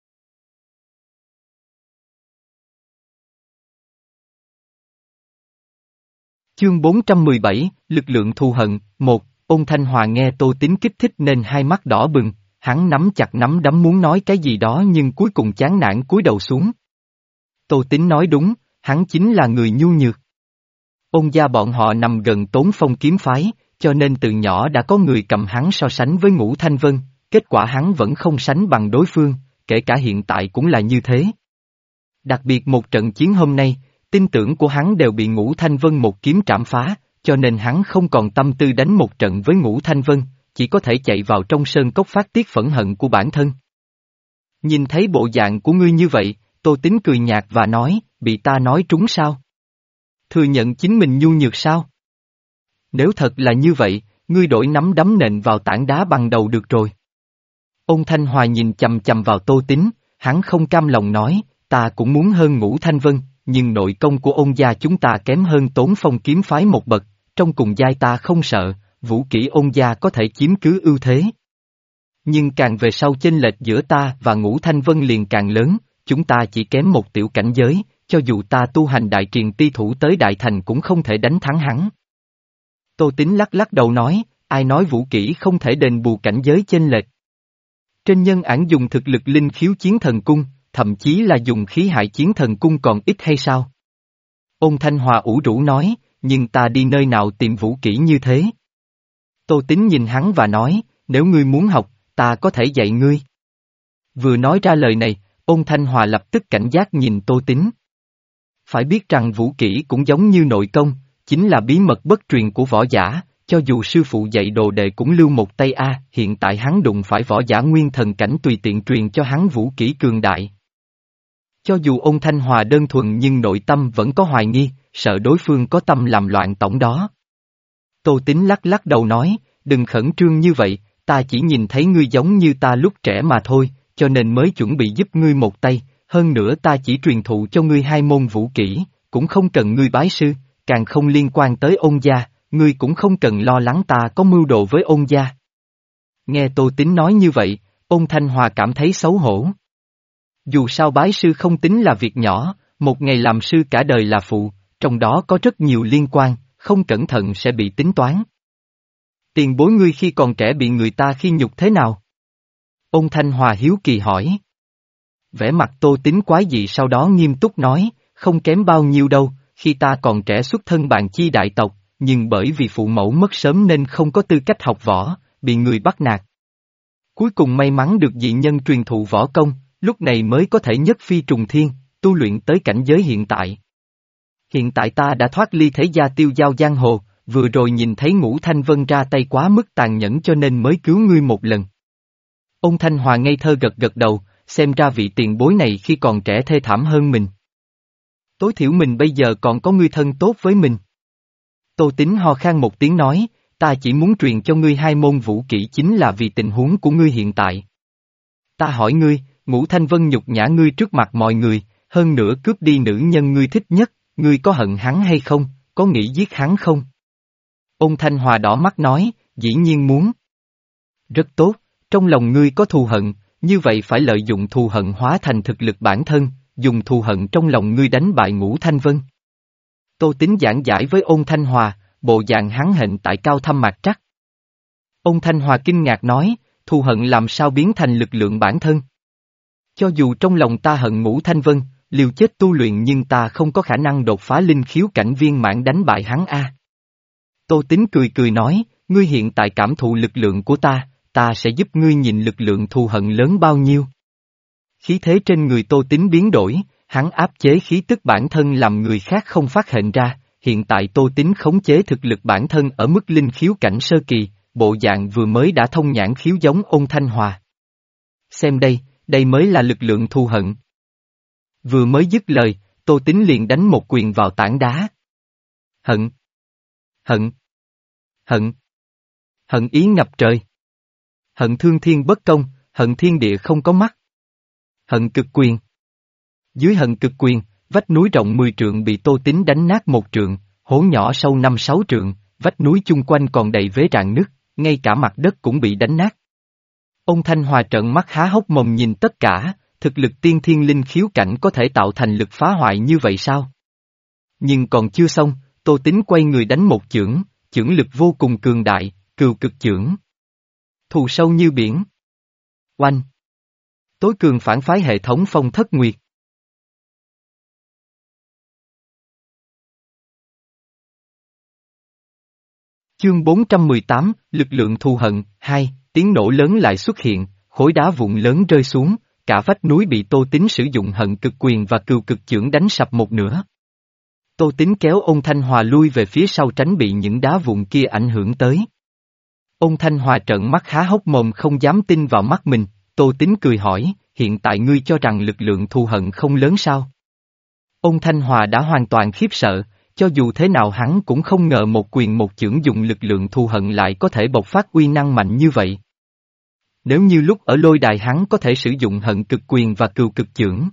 A: Chương bốn trăm mười bảy, Lực lượng thù hận, một, Ôn Thanh Hòa nghe Tô Tín kích thích nên hai mắt đỏ bừng, hắn nắm chặt nắm đấm muốn nói cái gì đó nhưng cuối cùng chán nản cúi đầu xuống. Tô Tín nói đúng, hắn chính là người nhu nhược. Ôn gia bọn họ nằm gần Tốn Phong kiếm phái, cho nên từ nhỏ đã có người cầm hắn so sánh với Ngũ Thanh Vân, kết quả hắn vẫn không sánh bằng đối phương, kể cả hiện tại cũng là như thế. Đặc biệt một trận chiến hôm nay, tin tưởng của hắn đều bị Ngũ Thanh Vân một kiếm trảm phá, cho nên hắn không còn tâm tư đánh một trận với Ngũ Thanh Vân, chỉ có thể chạy vào trong sơn cốc phát tiết phẫn hận của bản thân. Nhìn thấy bộ dạng của ngươi như vậy, Tô Tín cười nhạt và nói, bị ta nói trúng sao? Thừa nhận chính mình nhu nhược sao? Nếu thật là như vậy, ngươi đổi nắm đấm nện vào tảng đá bằng đầu được rồi. Ôn Thanh Hòa nhìn chầm chầm vào Tô Tín, hắn không cam lòng nói, ta cũng muốn hơn Ngũ Thanh Vân, nhưng nội công của Ôn gia chúng ta kém hơn Tốn Phong kiếm phái một bậc, trong cùng giai ta không sợ, vũ kỹ Ôn gia có thể chiếm cứ ưu thế. Nhưng càng về sau chênh lệch giữa ta và Ngũ Thanh Vân liền càng lớn, chúng ta chỉ kém một tiểu cảnh giới, cho dù ta tu hành đại triền ti thủ tới đại thành cũng không thể đánh thắng hắn. Tô Tín lắc lắc đầu nói, ai nói vũ kỹ không thể đền bù cảnh giới chênh lệch. Trên nhân ảnh dùng thực lực linh khiếu chiến thần cung, thậm chí là dùng khí hại chiến thần cung còn ít hay sao? Ôn Thanh Hòa ủ rũ nói, nhưng ta đi nơi nào tìm vũ kỹ như thế? Tô Tín nhìn hắn và nói, nếu ngươi muốn học, ta có thể dạy ngươi. Vừa nói ra lời này, Ôn Thanh Hòa lập tức cảnh giác nhìn Tô Tín. Phải biết rằng vũ kỹ cũng giống như nội công, chính là bí mật bất truyền của võ giả, cho dù sư phụ dạy đồ đệ cũng lưu một tay a, hiện tại hắn đụng phải võ giả nguyên thần cảnh tùy tiện truyền cho hắn vũ kỹ cường đại. Cho dù Ôn Thanh Hòa đơn thuần nhưng nội tâm vẫn có hoài nghi, sợ đối phương có tâm làm loạn tổng đó. Tô Tín lắc lắc đầu nói, đừng khẩn trương như vậy, ta chỉ nhìn thấy ngươi giống như ta lúc trẻ mà thôi, cho nên mới chuẩn bị giúp ngươi một tay, hơn nữa ta chỉ truyền thụ cho ngươi hai môn vũ kỹ, cũng không cần ngươi bái sư, càng không liên quan tới Ôn gia, ngươi cũng không cần lo lắng ta có mưu đồ với Ôn gia. Nghe Tô Tín nói như vậy, Ôn Thanh Hòa cảm thấy xấu hổ. Dù sao bái sư không tính là việc nhỏ, một ngày làm sư cả đời là phụ, trong đó có rất nhiều liên quan, không cẩn thận sẽ bị tính toán. Tiền bối ngươi khi còn trẻ bị người ta khi nhục thế nào? Ôn Thanh Hòa hiếu kỳ hỏi. Vẻ mặt Tô Tín quái dị sau đó nghiêm túc nói, không kém bao nhiêu đâu, khi ta còn trẻ xuất thân bạn chi đại tộc, nhưng bởi vì phụ mẫu mất sớm nên không có tư cách học võ, bị người bắt nạt. Cuối cùng may mắn được dị nhân truyền thụ võ công, lúc này mới có thể nhất phi trùng thiên, tu luyện tới cảnh giới hiện tại. Hiện tại ta đã thoát ly thế gia tiêu giao giang hồ, vừa rồi nhìn thấy Ngũ Thanh Vân ra tay quá mức tàn nhẫn cho nên mới cứu ngươi một lần. Ôn Thanh Hòa ngây thơ gật gật đầu, xem ra vị tiền bối này khi còn trẻ thê thảm hơn mình. Tối thiểu mình bây giờ còn có người thân tốt với mình. Tô Tín ho khan một tiếng nói, ta chỉ muốn truyền cho ngươi hai môn vũ kỹ chính là vì tình huống của ngươi hiện tại. Ta hỏi ngươi, Ngũ Thanh Vân nhục nhã ngươi trước mặt mọi người, hơn nữa cướp đi nữ nhân ngươi thích nhất, ngươi có hận hắn hay không, có nghĩ giết hắn không? Ôn Thanh Hòa đỏ mắt nói, dĩ nhiên muốn. Rất tốt, trong lòng ngươi có thù hận, như vậy phải lợi dụng thù hận hóa thành thực lực bản thân, dùng thù hận trong lòng ngươi đánh bại Ngũ Thanh Vân. Tô Tín giảng giải với Ôn Thanh Hòa, bộ dạng hắn hệnh tại cao thâm mạc trắc. Ôn Thanh Hòa kinh ngạc nói, thù hận làm sao biến thành lực lượng bản thân? Cho dù trong lòng ta hận Ngũ Thanh Vân, liều chết tu luyện nhưng ta không có khả năng đột phá linh khiếu cảnh viên mãn đánh bại hắn a. Tô Tín cười cười nói, ngươi hiện tại cảm thụ lực lượng của ta, ta sẽ giúp ngươi nhìn lực lượng thù hận lớn bao nhiêu. Khí thế trên người Tô Tín biến đổi, hắn áp chế khí tức bản thân làm người khác không phát hiện ra, hiện tại Tô Tín khống chế thực lực bản thân ở mức linh khiếu cảnh sơ kỳ, bộ dạng vừa mới đã thông nhãn khiếu giống Ôn Thanh Hòa. Xem đây, đây mới là lực lượng thù hận. Vừa mới dứt lời, Tô Tín liền đánh một quyền vào tảng đá. Hận! Hận! Hận! Hận ý ngập trời! Hận thương thiên bất công, hận thiên địa không có mắt. Hận cực quyền! Dưới hận cực quyền, vách núi rộng mười trượng bị Tô Tín đánh nát một trượng, hố nhỏ sâu năm sáu trượng, vách núi chung quanh còn đầy vết rạn nứt, ngay cả mặt đất cũng bị đánh nát. Ôn Thanh Hòa trợn mắt há hốc mồm nhìn tất cả, thực lực tiên thiên linh khiếu cảnh có thể tạo thành lực phá hoại như vậy sao? Nhưng còn chưa xong, Tô Tín quay người đánh một chưởng, chưởng lực vô cùng cường đại, cừu cực chưởng. Thù sâu như biển. Oanh! Tối cường phản phái hệ thống Phong Thất Nguyệt. Chương bốn trăm mười tám, lực lượng thù hận, hai, tiếng nổ lớn lại xuất hiện, khối đá vụn lớn rơi xuống, cả vách núi bị Tô Tín sử dụng hận cực quyền và cừu cực chưởng đánh sập một nửa. Tô Tín kéo Ôn Thanh Hòa lui về phía sau tránh bị những đá vụn kia ảnh hưởng tới. Ôn Thanh Hòa trợn mắt há hốc mồm không dám tin vào mắt mình, Tô Tín cười hỏi, hiện tại ngươi cho rằng lực lượng thù hận không lớn sao? Ôn Thanh Hòa đã hoàn toàn khiếp sợ, cho dù thế nào hắn cũng không ngờ một quyền một chưởng dùng lực lượng thù hận lại có thể bộc phát uy năng mạnh như vậy. Nếu như lúc ở lôi đài hắn có thể sử dụng hận cực quyền và cừu cực chưởng,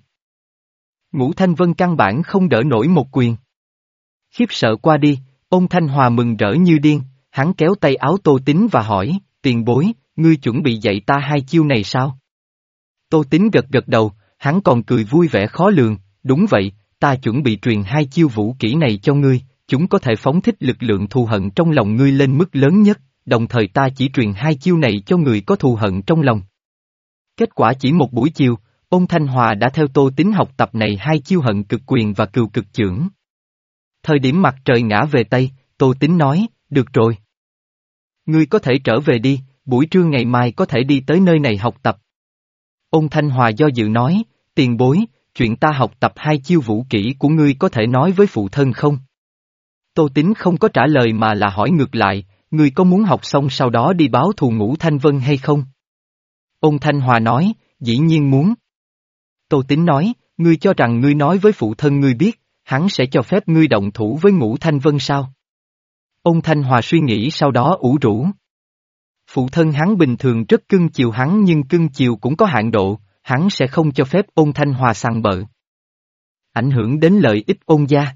A: Ngũ Thanh Vân căn bản không đỡ nổi một quyền. Khiếp sợ qua đi, Ôn Thanh Hòa mừng rỡ như điên, hắn kéo tay áo Tô Tín và hỏi, tiền bối, ngươi chuẩn bị dạy ta hai chiêu này sao? Tô Tín gật gật đầu, hắn còn cười vui vẻ khó lường, đúng vậy, ta chuẩn bị truyền hai chiêu vũ kỹ này cho ngươi, chúng có thể phóng thích lực lượng thù hận trong lòng ngươi lên mức lớn nhất, đồng thời ta chỉ truyền hai chiêu này cho người có thù hận trong lòng. Kết quả chỉ một buổi chiều, Ôn Thanh Hòa đã theo Tô Tín học tập này hai chiêu hận cực quyền và cừu cực chưởng. Thời điểm mặt trời ngã về Tây, Tô Tín nói, được rồi. Ngươi có thể trở về đi, buổi trưa ngày mai có thể đi tới nơi này học tập. Ôn Thanh Hòa do dự nói, tiền bối, chuyện ta học tập hai chiêu vũ kỹ của ngươi có thể nói với phụ thân không? Tô Tín không có trả lời mà là hỏi ngược lại, ngươi có muốn học xong sau đó đi báo thù Ngũ Thanh Vân hay không? Ôn Thanh Hòa nói, dĩ nhiên muốn. Tô Tín nói, ngươi cho rằng ngươi nói với phụ thân ngươi biết, hắn sẽ cho phép ngươi động thủ với Ngũ Thanh Vân sao? Ôn Thanh Hòa suy nghĩ sau đó ủ rũ. Phụ thân hắn bình thường rất cưng chiều hắn nhưng cưng chiều cũng có hạn độ, hắn sẽ không cho phép Ôn Thanh Hòa sằng bợ. Ảnh hưởng đến lợi ích Ôn gia.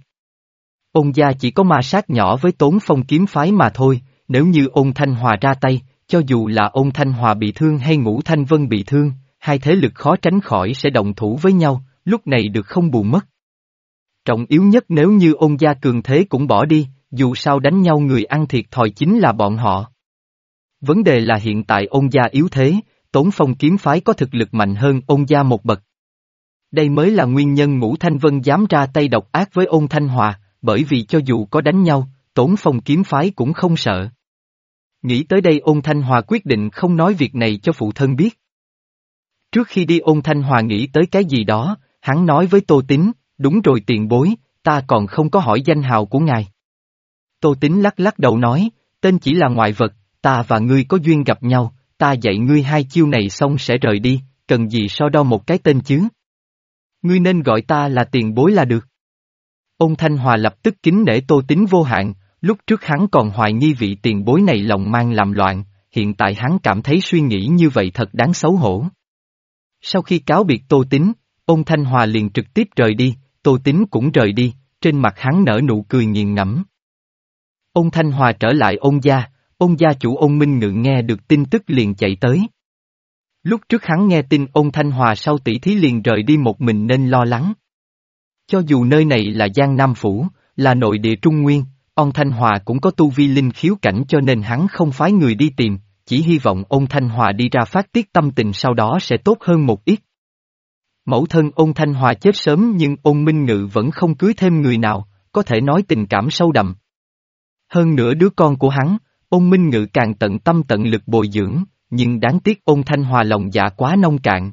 A: Ôn gia chỉ có ma sát nhỏ với Tốn Phong kiếm phái mà thôi, nếu như Ôn Thanh Hòa ra tay, cho dù là Ôn Thanh Hòa bị thương hay Ngũ Thanh Vân bị thương, hai thế lực khó tránh khỏi sẽ động thủ với nhau, lúc này được không bù mất. Trọng yếu nhất nếu như Ôn gia cường thế cũng bỏ đi, dù sao đánh nhau người ăn thiệt thòi chính là bọn họ. Vấn đề là hiện tại Ôn gia yếu thế, Tốn Phong kiếm phái có thực lực mạnh hơn Ôn gia một bậc. Đây mới là nguyên nhân Ngũ Thanh Vân dám ra tay độc ác với Ôn Thanh Hòa, bởi vì cho dù có đánh nhau, Tốn Phong kiếm phái cũng không sợ. Nghĩ tới đây Ôn Thanh Hòa quyết định không nói việc này cho phụ thân biết. Trước khi đi Ôn Thanh Hòa nghĩ tới cái gì đó, hắn nói với Tô Tín, đúng rồi tiền bối, ta còn không có hỏi danh hào của ngài. Tô Tín lắc lắc đầu nói, tên chỉ là ngoại vật, ta và ngươi có duyên gặp nhau, ta dạy ngươi hai chiêu này xong sẽ rời đi, cần gì so đo một cái tên chứ? Ngươi nên gọi ta là tiền bối là được. Ôn Thanh Hòa lập tức kính nể Tô Tín vô hạn, lúc trước hắn còn hoài nghi vị tiền bối này lòng mang làm loạn, hiện tại hắn cảm thấy suy nghĩ như vậy thật đáng xấu hổ. Sau khi cáo biệt Tô Tín, Ôn Thanh Hòa liền trực tiếp rời đi, Tô Tín cũng rời đi, trên mặt hắn nở nụ cười nghiền ngẫm. Ôn Thanh Hòa trở lại ôn gia, ôn gia chủ ôn Minh Ngự nghe được tin tức liền chạy tới. Lúc trước hắn nghe tin ôn Thanh Hòa sau tỷ thí liền rời đi một mình nên lo lắng. Cho dù nơi này là Giang Nam Phủ, là nội địa Trung Nguyên, ôn Thanh Hòa cũng có tu vi linh khiếu cảnh cho nên hắn không phái người đi tìm, chỉ hy vọng ôn Thanh Hòa đi ra phát tiết tâm tình sau đó sẽ tốt hơn một ít. Mẫu thân ôn Thanh Hòa chết sớm nhưng ôn Minh Ngự vẫn không cưới thêm người nào, có thể nói tình cảm sâu đậm. Hơn nữa đứa con của hắn, ôn Minh Ngự càng tận tâm tận lực bồi dưỡng, nhưng đáng tiếc ôn Thanh Hòa lòng dạ quá nông cạn.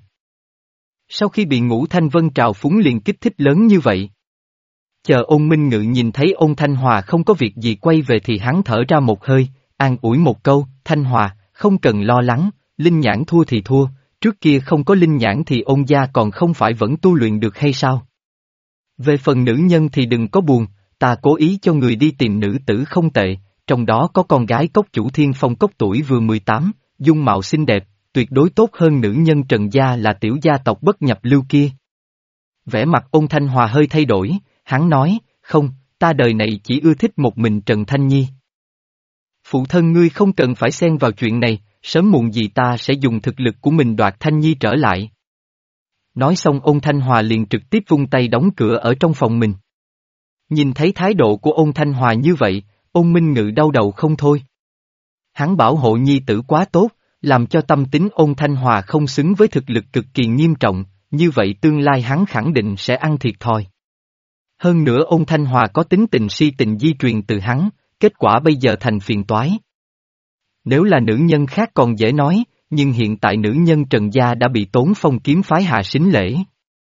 A: Sau khi bị Ngũ Thanh Vân trào phúng liền kích thích lớn như vậy. Chờ ôn Minh Ngự nhìn thấy ôn Thanh Hòa không có việc gì quay về thì hắn thở ra một hơi, an ủi một câu, Thanh Hòa, không cần lo lắng, linh nhãn thua thì thua, trước kia không có linh nhãn thì ôn gia còn không phải vẫn tu luyện được hay sao? Về phần nữ nhân thì đừng có buồn, ta cố ý cho người đi tìm nữ tử không tệ, trong đó có con gái cốc chủ Thiên Phong Cốc tuổi vừa mười tám, dung mạo xinh đẹp, tuyệt đối tốt hơn nữ nhân Trần gia là tiểu gia tộc bất nhập lưu kia. Vẻ mặt ôn Thanh Hòa hơi thay đổi, hắn nói, không, ta đời này chỉ ưa thích một mình Trần Thanh Nhi. Phụ thân ngươi không cần phải xen vào chuyện này, sớm muộn gì ta sẽ dùng thực lực của mình đoạt Thanh Nhi trở lại. Nói xong ôn Thanh Hòa liền trực tiếp vung tay đóng cửa ở trong phòng mình. Nhìn thấy thái độ của ôn Thanh Hòa như vậy, ôn Minh Ngự đau đầu không thôi. Hắn bảo hộ nhi tử quá tốt, làm cho tâm tính ôn Thanh Hòa không xứng với thực lực cực kỳ nghiêm trọng, như vậy tương lai hắn khẳng định sẽ ăn thiệt thòi. Hơn nữa ôn Thanh Hòa có tính tình si tình di truyền từ hắn, kết quả bây giờ thành phiền toái. Nếu là nữ nhân khác còn dễ nói, nhưng hiện tại nữ nhân Trần Gia đã bị Tốn Phong kiếm phái hạ sính lễ.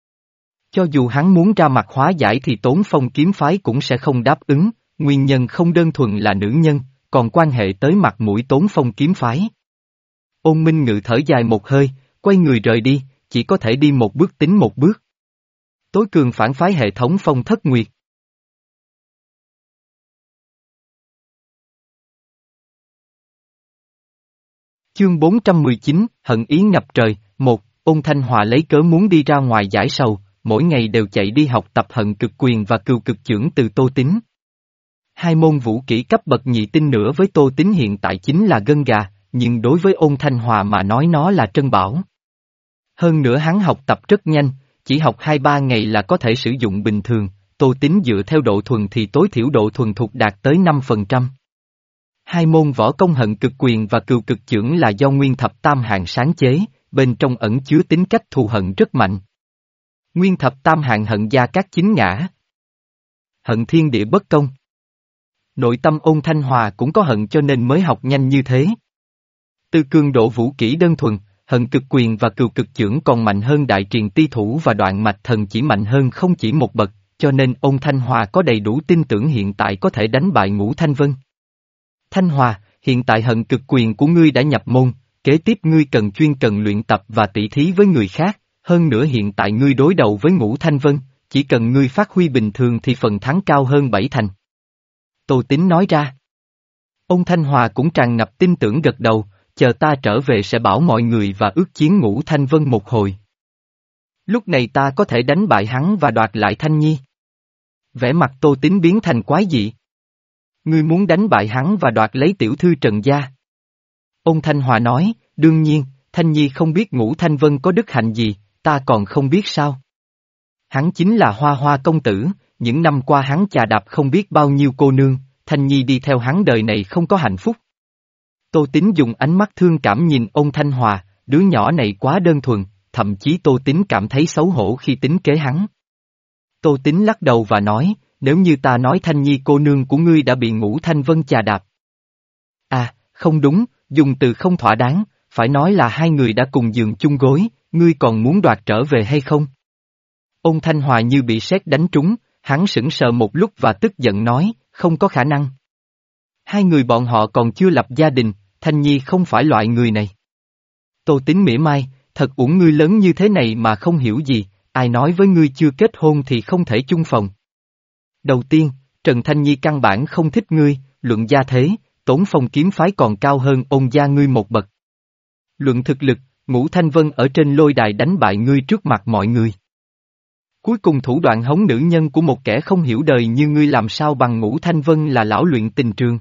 A: Cho dù hắn muốn ra mặt hóa giải thì Tốn Phong kiếm phái cũng sẽ không đáp ứng, nguyên nhân không đơn thuần là nữ nhân, còn quan hệ tới mặt mũi Tốn Phong kiếm phái. Ôn Minh Ngự thở dài một hơi, quay người rời đi, chỉ có thể đi một bước tính một bước. Tối cường phản phái hệ thống Phong Thất Nguyệt. Chương bốn trăm mười chín, hận ý ngập trời, một, ôn Thanh Hòa lấy cớ muốn đi ra ngoài giải sầu, mỗi ngày đều chạy đi học tập hận cực quyền và cừu cực chưởng từ Tô Tín. Hai môn vũ kỹ cấp bậc nhị tinh nữa với Tô Tín hiện tại chính là gân gà, nhưng đối với ôn Thanh Hòa mà nói nó là trân bảo. Hơn nữa hắn học tập rất nhanh, chỉ học hai ba ngày là có thể sử dụng bình thường, Tô Tín dựa theo độ thuần thì tối thiểu độ thuần thục đạt tới năm phần trăm. Hai môn võ công hận cực quyền và cừu cực chưởng là do Nguyên Thập Tam Hạng sáng chế, bên trong ẩn chứa tính cách thù hận rất mạnh. Nguyên Thập Tam Hạng hận gia các chính ngã, hận thiên địa bất công. Nội tâm ôn Thanh Hòa cũng có hận cho nên mới học nhanh như thế. Từ cường độ vũ kỹ đơn thuần, hận cực quyền và cừu cực chưởng còn mạnh hơn đại triền ti thủ và đoạn mạch thần chỉ mạnh hơn không chỉ một bậc, cho nên ôn Thanh Hòa có đầy đủ tin tưởng hiện tại có thể đánh bại Ngũ Thanh Vân. Thanh Hòa, hiện tại hận cực quyền của ngươi đã nhập môn, kế tiếp ngươi cần chuyên cần luyện tập và tỉ thí với người khác, hơn nữa hiện tại ngươi đối đầu với Ngũ Thanh Vân, chỉ cần ngươi phát huy bình thường thì phần thắng cao hơn bảy thành. Tô Tín nói ra. Ôn Thanh Hòa cũng tràn ngập tin tưởng gật đầu, chờ ta trở về sẽ bảo mọi người và ước chiến Ngũ Thanh Vân một hồi. Lúc này ta có thể đánh bại hắn và đoạt lại Thanh Nhi. Vẻ mặt Tô Tín biến thành quái dị. Ngươi muốn đánh bại hắn và đoạt lấy tiểu thư Trần gia. Ôn Thanh Hòa nói, đương nhiên, Thanh Nhi không biết Ngũ Thanh Vân có đức hạnh gì, ta còn không biết sao. Hắn chính là Hoa Hoa công tử, những năm qua hắn chà đạp không biết bao nhiêu cô nương, Thanh Nhi đi theo hắn đời này không có hạnh phúc. Tô Tín dùng ánh mắt thương cảm nhìn ôn Thanh Hòa, đứa nhỏ này quá đơn thuần, thậm chí Tô Tín cảm thấy xấu hổ khi tính kế hắn. Tô Tín lắc đầu và nói, nếu như ta nói Thanh Nhi cô nương của ngươi đã bị Ngũ Thanh Vân chà đạp. À, không đúng, dùng từ không thỏa đáng, phải nói là hai người đã cùng giường chung gối, ngươi còn muốn đoạt trở về hay không? Ôn Thanh Hòa như bị sét đánh trúng, hắn sững sờ một lúc và tức giận nói, không có khả năng. Hai người bọn họ còn chưa lập gia đình, Thanh Nhi không phải loại người này. Tô Tín mỉa mai, thật uổng ngươi lớn như thế này mà không hiểu gì, ai nói với ngươi chưa kết hôn thì không thể chung phòng. Đầu tiên, Trần Thanh Nhi căn bản không thích ngươi, luận gia thế, Tốn Phong kiếm phái còn cao hơn ôn gia ngươi một bậc. Luận thực lực, Ngũ Thanh Vân ở trên lôi đài đánh bại ngươi trước mặt mọi người. Cuối cùng thủ đoạn hống nữ nhân của một kẻ không hiểu đời như ngươi làm sao bằng Ngũ Thanh Vân là lão luyện tình trường.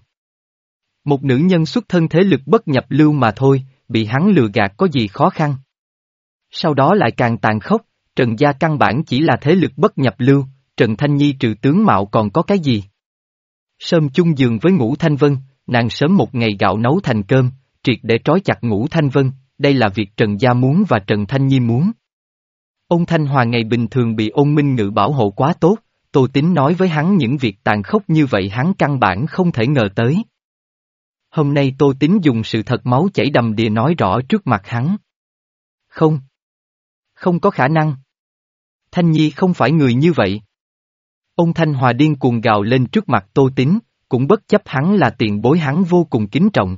A: Một nữ nhân xuất thân thế lực bất nhập lưu mà thôi, bị hắn lừa gạt có gì khó khăn. Sau đó lại càng tàn khốc, Trần gia căn bản chỉ là thế lực bất nhập lưu, Trần Thanh Nhi trừ tướng mạo còn có cái gì? Sớm chung giường với Ngũ Thanh Vân, nàng sớm một ngày gạo nấu thành cơm, triệt để trói chặt Ngũ Thanh Vân, đây là việc Trần gia muốn và Trần Thanh Nhi muốn. Ôn Thanh Hòa ngày bình thường bị Ôn Minh Ngự bảo hộ quá tốt, Tô Tín nói với hắn những việc tàn khốc như vậy hắn căn bản không thể ngờ tới. Hôm nay Tô Tín dùng sự thật máu chảy đầm đìa nói rõ trước mặt hắn. Không. Không có khả năng. Thanh Nhi không phải người như vậy. Ôn Thanh Hòa điên cuồng gào lên trước mặt Tô Tín, cũng bất chấp hắn là tiền bối hắn vô cùng kính trọng.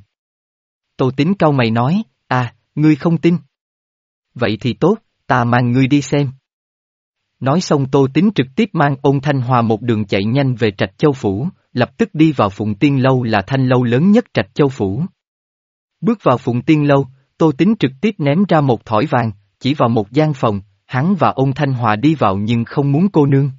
A: Tô Tín cau mày nói, à, ngươi không tin. Vậy thì tốt, ta mang ngươi đi xem. Nói xong Tô Tín trực tiếp mang Ôn Thanh Hòa một đường chạy nhanh về Trạch Châu Phủ, lập tức đi vào Phụng Tiên Lâu là thanh lâu lớn nhất Trạch Châu Phủ. Bước vào Phụng Tiên Lâu, Tô Tín trực tiếp ném ra một thỏi vàng, chỉ vào một gian phòng, hắn và Ôn Thanh Hòa đi vào nhưng không muốn cô nương.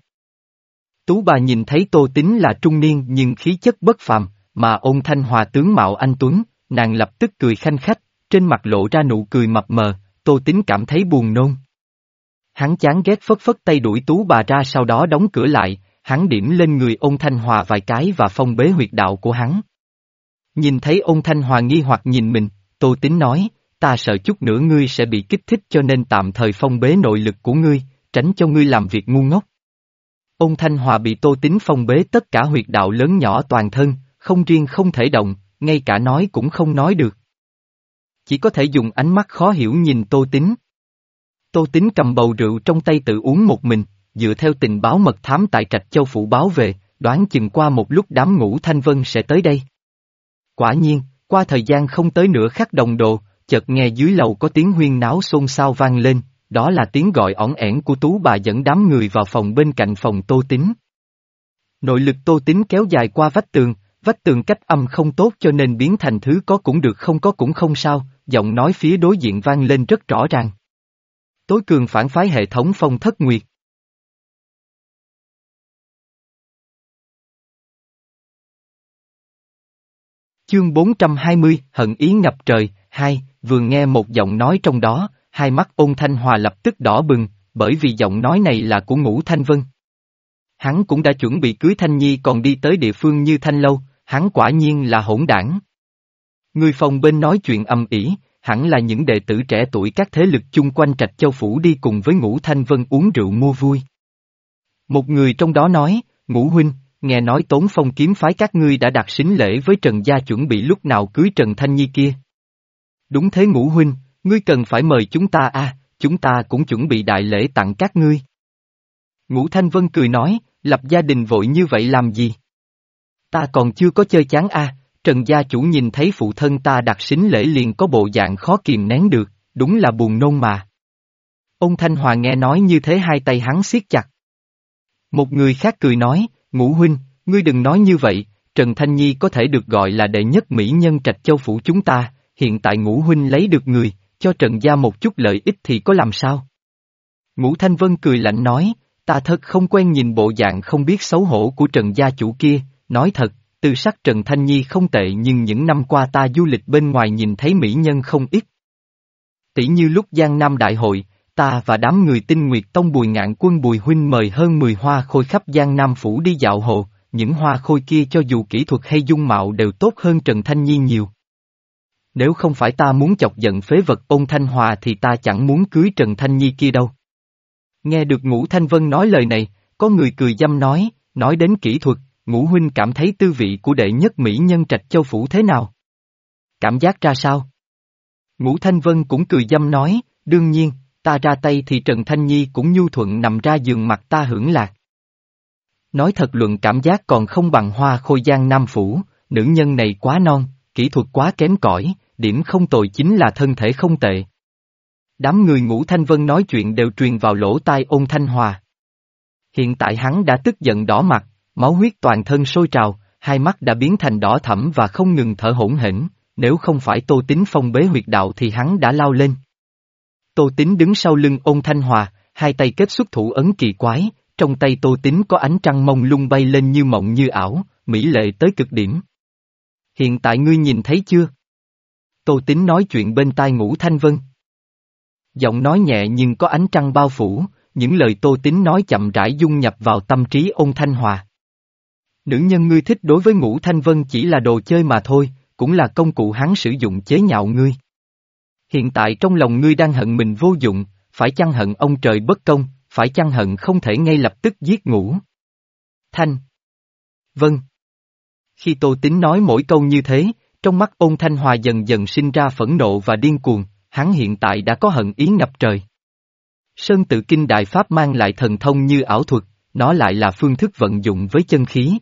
A: Tú bà nhìn thấy Tô Tín là trung niên nhưng khí chất bất phàm, mà Ôn Thanh Hòa tướng mạo anh tuấn, nàng lập tức cười khanh khách, trên mặt lộ ra nụ cười mập mờ, Tô Tín cảm thấy buồn nôn. Hắn chán ghét phất phất tay đuổi Tú bà ra sau đó đóng cửa lại, hắn điểm lên người Ôn Thanh Hòa vài cái và phong bế huyệt đạo của hắn. Nhìn thấy Ôn Thanh Hòa nghi hoặc nhìn mình, Tô Tín nói, ta sợ chút nữa ngươi sẽ bị kích thích cho nên tạm thời phong bế nội lực của ngươi, tránh cho ngươi làm việc ngu ngốc. Ôn Thanh Hòa bị Tô Tín phong bế tất cả huyệt đạo lớn nhỏ toàn thân, không riêng không thể động, ngay cả nói cũng không nói được. Chỉ có thể dùng ánh mắt khó hiểu nhìn Tô Tín. Tô Tín cầm bầu rượu trong tay tự uống một mình, dựa theo tình báo mật thám tại Trạch Châu Phủ báo về, đoán chừng qua một lúc đám Ngũ Thanh Vân sẽ tới đây. Quả nhiên, qua thời gian không tới nửa khắc đồng đồ, chợt nghe dưới lầu có tiếng huyên náo xôn xao vang lên, đó là tiếng gọi ỏn ẻn của Tú bà dẫn đám người vào phòng bên cạnh phòng Tô Tín. Nội lực Tô Tín kéo dài qua vách tường, vách tường cách âm không tốt cho nên biến thành thứ có cũng được không có cũng không sao, giọng nói phía đối diện vang lên rất rõ ràng. Tối cường phản phái hệ thống Phong Thất Nguyệt. Chương bốn trăm hai mươi, hận ý ngập trời, hai, vừa nghe một giọng nói trong đó, hai mắt Ôn Thanh Hòa lập tức đỏ bừng, bởi vì giọng nói này là của Ngũ Thanh Vân. Hắn cũng đã chuẩn bị cưới Thanh Nhi còn đi tới địa phương như Thanh Lâu, hắn quả nhiên là hỗn đảng. Người phòng bên nói chuyện âm ỉ, hẳn là những đệ tử trẻ tuổi các thế lực chung quanh Trạch Châu Phủ đi cùng với Ngũ Thanh Vân uống rượu mua vui. Một người trong đó nói, Ngũ huynh, nghe nói Tốn Phong kiếm phái các ngươi đã đặt sính lễ với Trần gia chuẩn bị lúc nào cưới Trần Thanh Nhi kia. Đúng thế Ngũ huynh, ngươi cần phải mời chúng ta à, chúng ta cũng chuẩn bị đại lễ tặng các ngươi. Ngũ Thanh Vân cười nói, lập gia đình vội như vậy làm gì? Ta còn chưa có chơi chán à, Trần gia chủ nhìn thấy phụ thân ta đặt sính lễ liền có bộ dạng khó kìm nén được, đúng là buồn nôn mà. Ôn Thanh Hòa nghe nói như thế hai tay hắn siết chặt. Một người khác cười nói, Ngũ huynh, ngươi đừng nói như vậy, Trần Thanh Nhi có thể được gọi là đệ nhất mỹ nhân Trạch Châu Phủ chúng ta, hiện tại Ngũ huynh lấy được người, cho Trần gia một chút lợi ích thì có làm sao? Ngũ Thanh Vân cười lạnh nói, ta thật không quen nhìn bộ dạng không biết xấu hổ của Trần gia chủ kia, nói thật, tư sắc Trần Thanh Nhi không tệ nhưng những năm qua ta du lịch bên ngoài nhìn thấy mỹ nhân không ít. Tỷ như lúc Giang Nam Đại hội, ta và đám người Tinh Nguyệt Tông Bùi Ngạn Quân Bùi huynh mời hơn mười hoa khôi khắp Giang Nam Phủ đi dạo hồ, những hoa khôi kia cho dù kỹ thuật hay dung mạo đều tốt hơn Trần Thanh Nhi nhiều. Nếu không phải ta muốn chọc giận phế vật Ôn Thanh Hòa thì ta chẳng muốn cưới Trần Thanh Nhi kia đâu. Nghe được Ngũ Thanh Vân nói lời này, có người cười dâm nói, nói đến kỹ thuật, Ngũ huynh cảm thấy tư vị của đệ nhất mỹ nhân Trạch Châu Phủ thế nào? Cảm giác ra sao? Ngũ Thanh Vân cũng cười dâm nói, đương nhiên, ta ra tay thì Trần Thanh Nhi cũng nhu thuận nằm ra giường mặt ta hưởng lạc. Nói thật luận cảm giác còn không bằng hoa khôi Giang Nam Phủ, nữ nhân này quá non, kỹ thuật quá kém cỏi, điểm không tồi chính là thân thể không tệ. Đám người Ngũ Thanh Vân nói chuyện đều truyền vào lỗ tai Ôn Thanh Hòa. Hiện tại hắn đã tức giận đỏ mặt, máu huyết toàn thân sôi trào, hai mắt đã biến thành đỏ thẫm và không ngừng thở hổn hển, nếu không phải Tô Tín phong bế huyệt đạo thì hắn đã lao lên. Tô Tín đứng sau lưng Ôn Thanh Hòa, hai tay kết xuất thủ ấn kỳ quái, trong tay Tô Tín có ánh trăng mông lung bay lên như mộng như ảo, mỹ lệ tới cực điểm. Hiện tại ngươi nhìn thấy chưa? Tô Tín nói chuyện bên tai Ngũ Thanh Vân. Giọng nói nhẹ nhưng có ánh trăng bao phủ, những lời Tô Tín nói chậm rãi dung nhập vào tâm trí Ôn Thanh Hòa. Nữ nhân ngươi thích đối với Ngũ Thanh Vân chỉ là đồ chơi mà thôi, cũng là công cụ hắn sử dụng chế nhạo ngươi. Hiện tại trong lòng ngươi đang hận mình vô dụng, phải chăng hận ông trời bất công, phải chăng hận không thể ngay lập tức giết Ngũ Thanh Vân. Khi Tô Tín nói mỗi câu như thế, trong mắt Ôn Thanh Hòa dần dần sinh ra phẫn nộ và điên cuồng, hắn hiện tại đã có hận ý ngập trời. Sơn Tự Kinh Đại Pháp mang lại thần thông như ảo thuật, nó lại là phương thức vận dụng với chân khí.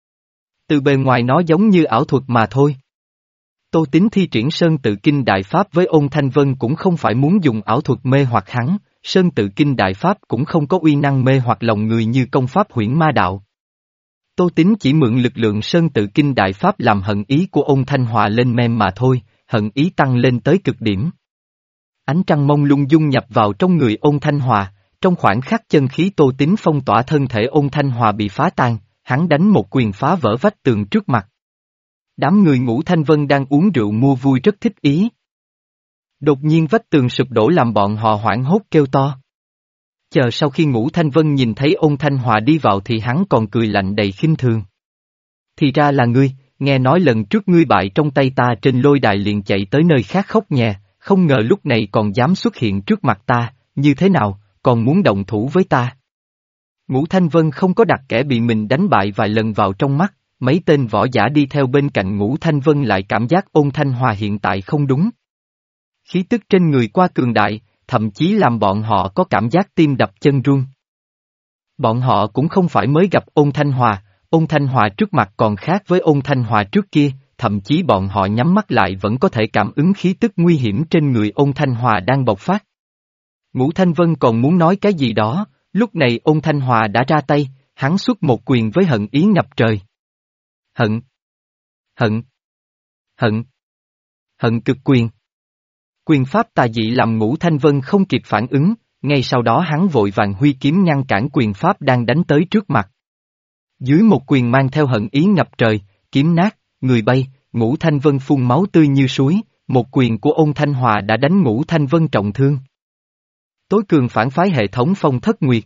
A: Từ bề ngoài nó giống như ảo thuật mà thôi. Tô Tín thi triển Sơn Tự Kinh Đại Pháp với Ôn Thanh Vân cũng không phải muốn dùng ảo thuật mê hoặc hắn, Sơn Tự Kinh Đại Pháp cũng không có uy năng mê hoặc lòng người như công pháp Huyễn Ma Đạo. Tô Tín chỉ mượn lực lượng Sơn Tự Kinh Đại Pháp làm hận ý của Ôn Thanh Hòa lên men mà thôi, hận ý tăng lên tới cực điểm. Ánh trăng mông lung dung nhập vào trong người Ôn Thanh Hòa, trong khoảnh khắc chân khí Tô Tín phong tỏa thân thể Ôn Thanh Hòa bị phá tan, hắn đánh một quyền phá vỡ vách tường trước mặt. Đám người Ngũ Thanh Vân đang uống rượu mua vui rất thích ý. Đột nhiên vách tường sụp đổ làm bọn họ hoảng hốt kêu to. Chờ sau khi Ngũ Thanh Vân nhìn thấy Ôn Thanh Hòa đi vào thì hắn còn cười lạnh đầy khinh thường. Thì ra là ngươi, nghe nói lần trước ngươi bại trong tay ta trên lôi đài liền chạy tới nơi khác khóc nhè, không ngờ lúc này còn dám xuất hiện trước mặt ta, như thế nào, còn muốn động thủ với ta. Ngũ Thanh Vân không có đặt kẻ bị mình đánh bại vài lần vào trong mắt, mấy tên võ giả đi theo bên cạnh Ngũ Thanh Vân lại cảm giác Ôn Thanh Hòa hiện tại không đúng. Khí tức trên người qua cường đại, thậm chí làm bọn họ có cảm giác tim đập chân run. Bọn họ cũng không phải mới gặp Ôn Thanh Hòa, Ôn Thanh Hòa trước mặt còn khác với Ôn Thanh Hòa trước kia, thậm chí bọn họ nhắm mắt lại vẫn có thể cảm ứng khí tức nguy hiểm trên người Ôn Thanh Hòa đang bộc phát. Ngũ Thanh Vân còn muốn nói cái gì đó, lúc này Ôn Thanh Hòa đã ra tay, hắn xuất một quyền với hận ý ngập trời. Hận! Hận! Hận! Hận cực quyền! Quyền pháp tà dị làm Ngũ Thanh Vân không kịp phản ứng, ngay sau đó hắn vội vàng huy kiếm ngăn cản quyền pháp đang đánh tới trước mặt. Dưới một quyền mang theo hận ý ngập trời, kiếm nát, người bay, Ngũ Thanh Vân phun máu tươi như suối, một quyền của Ôn Thanh Hòa đã đánh Ngũ Thanh Vân trọng thương. Tối cường phản phái hệ thống Phong Thất Nguyệt.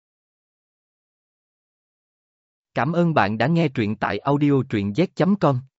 A: Cảm ơn bạn đã nghe truyện tại audio truyện z chấm com.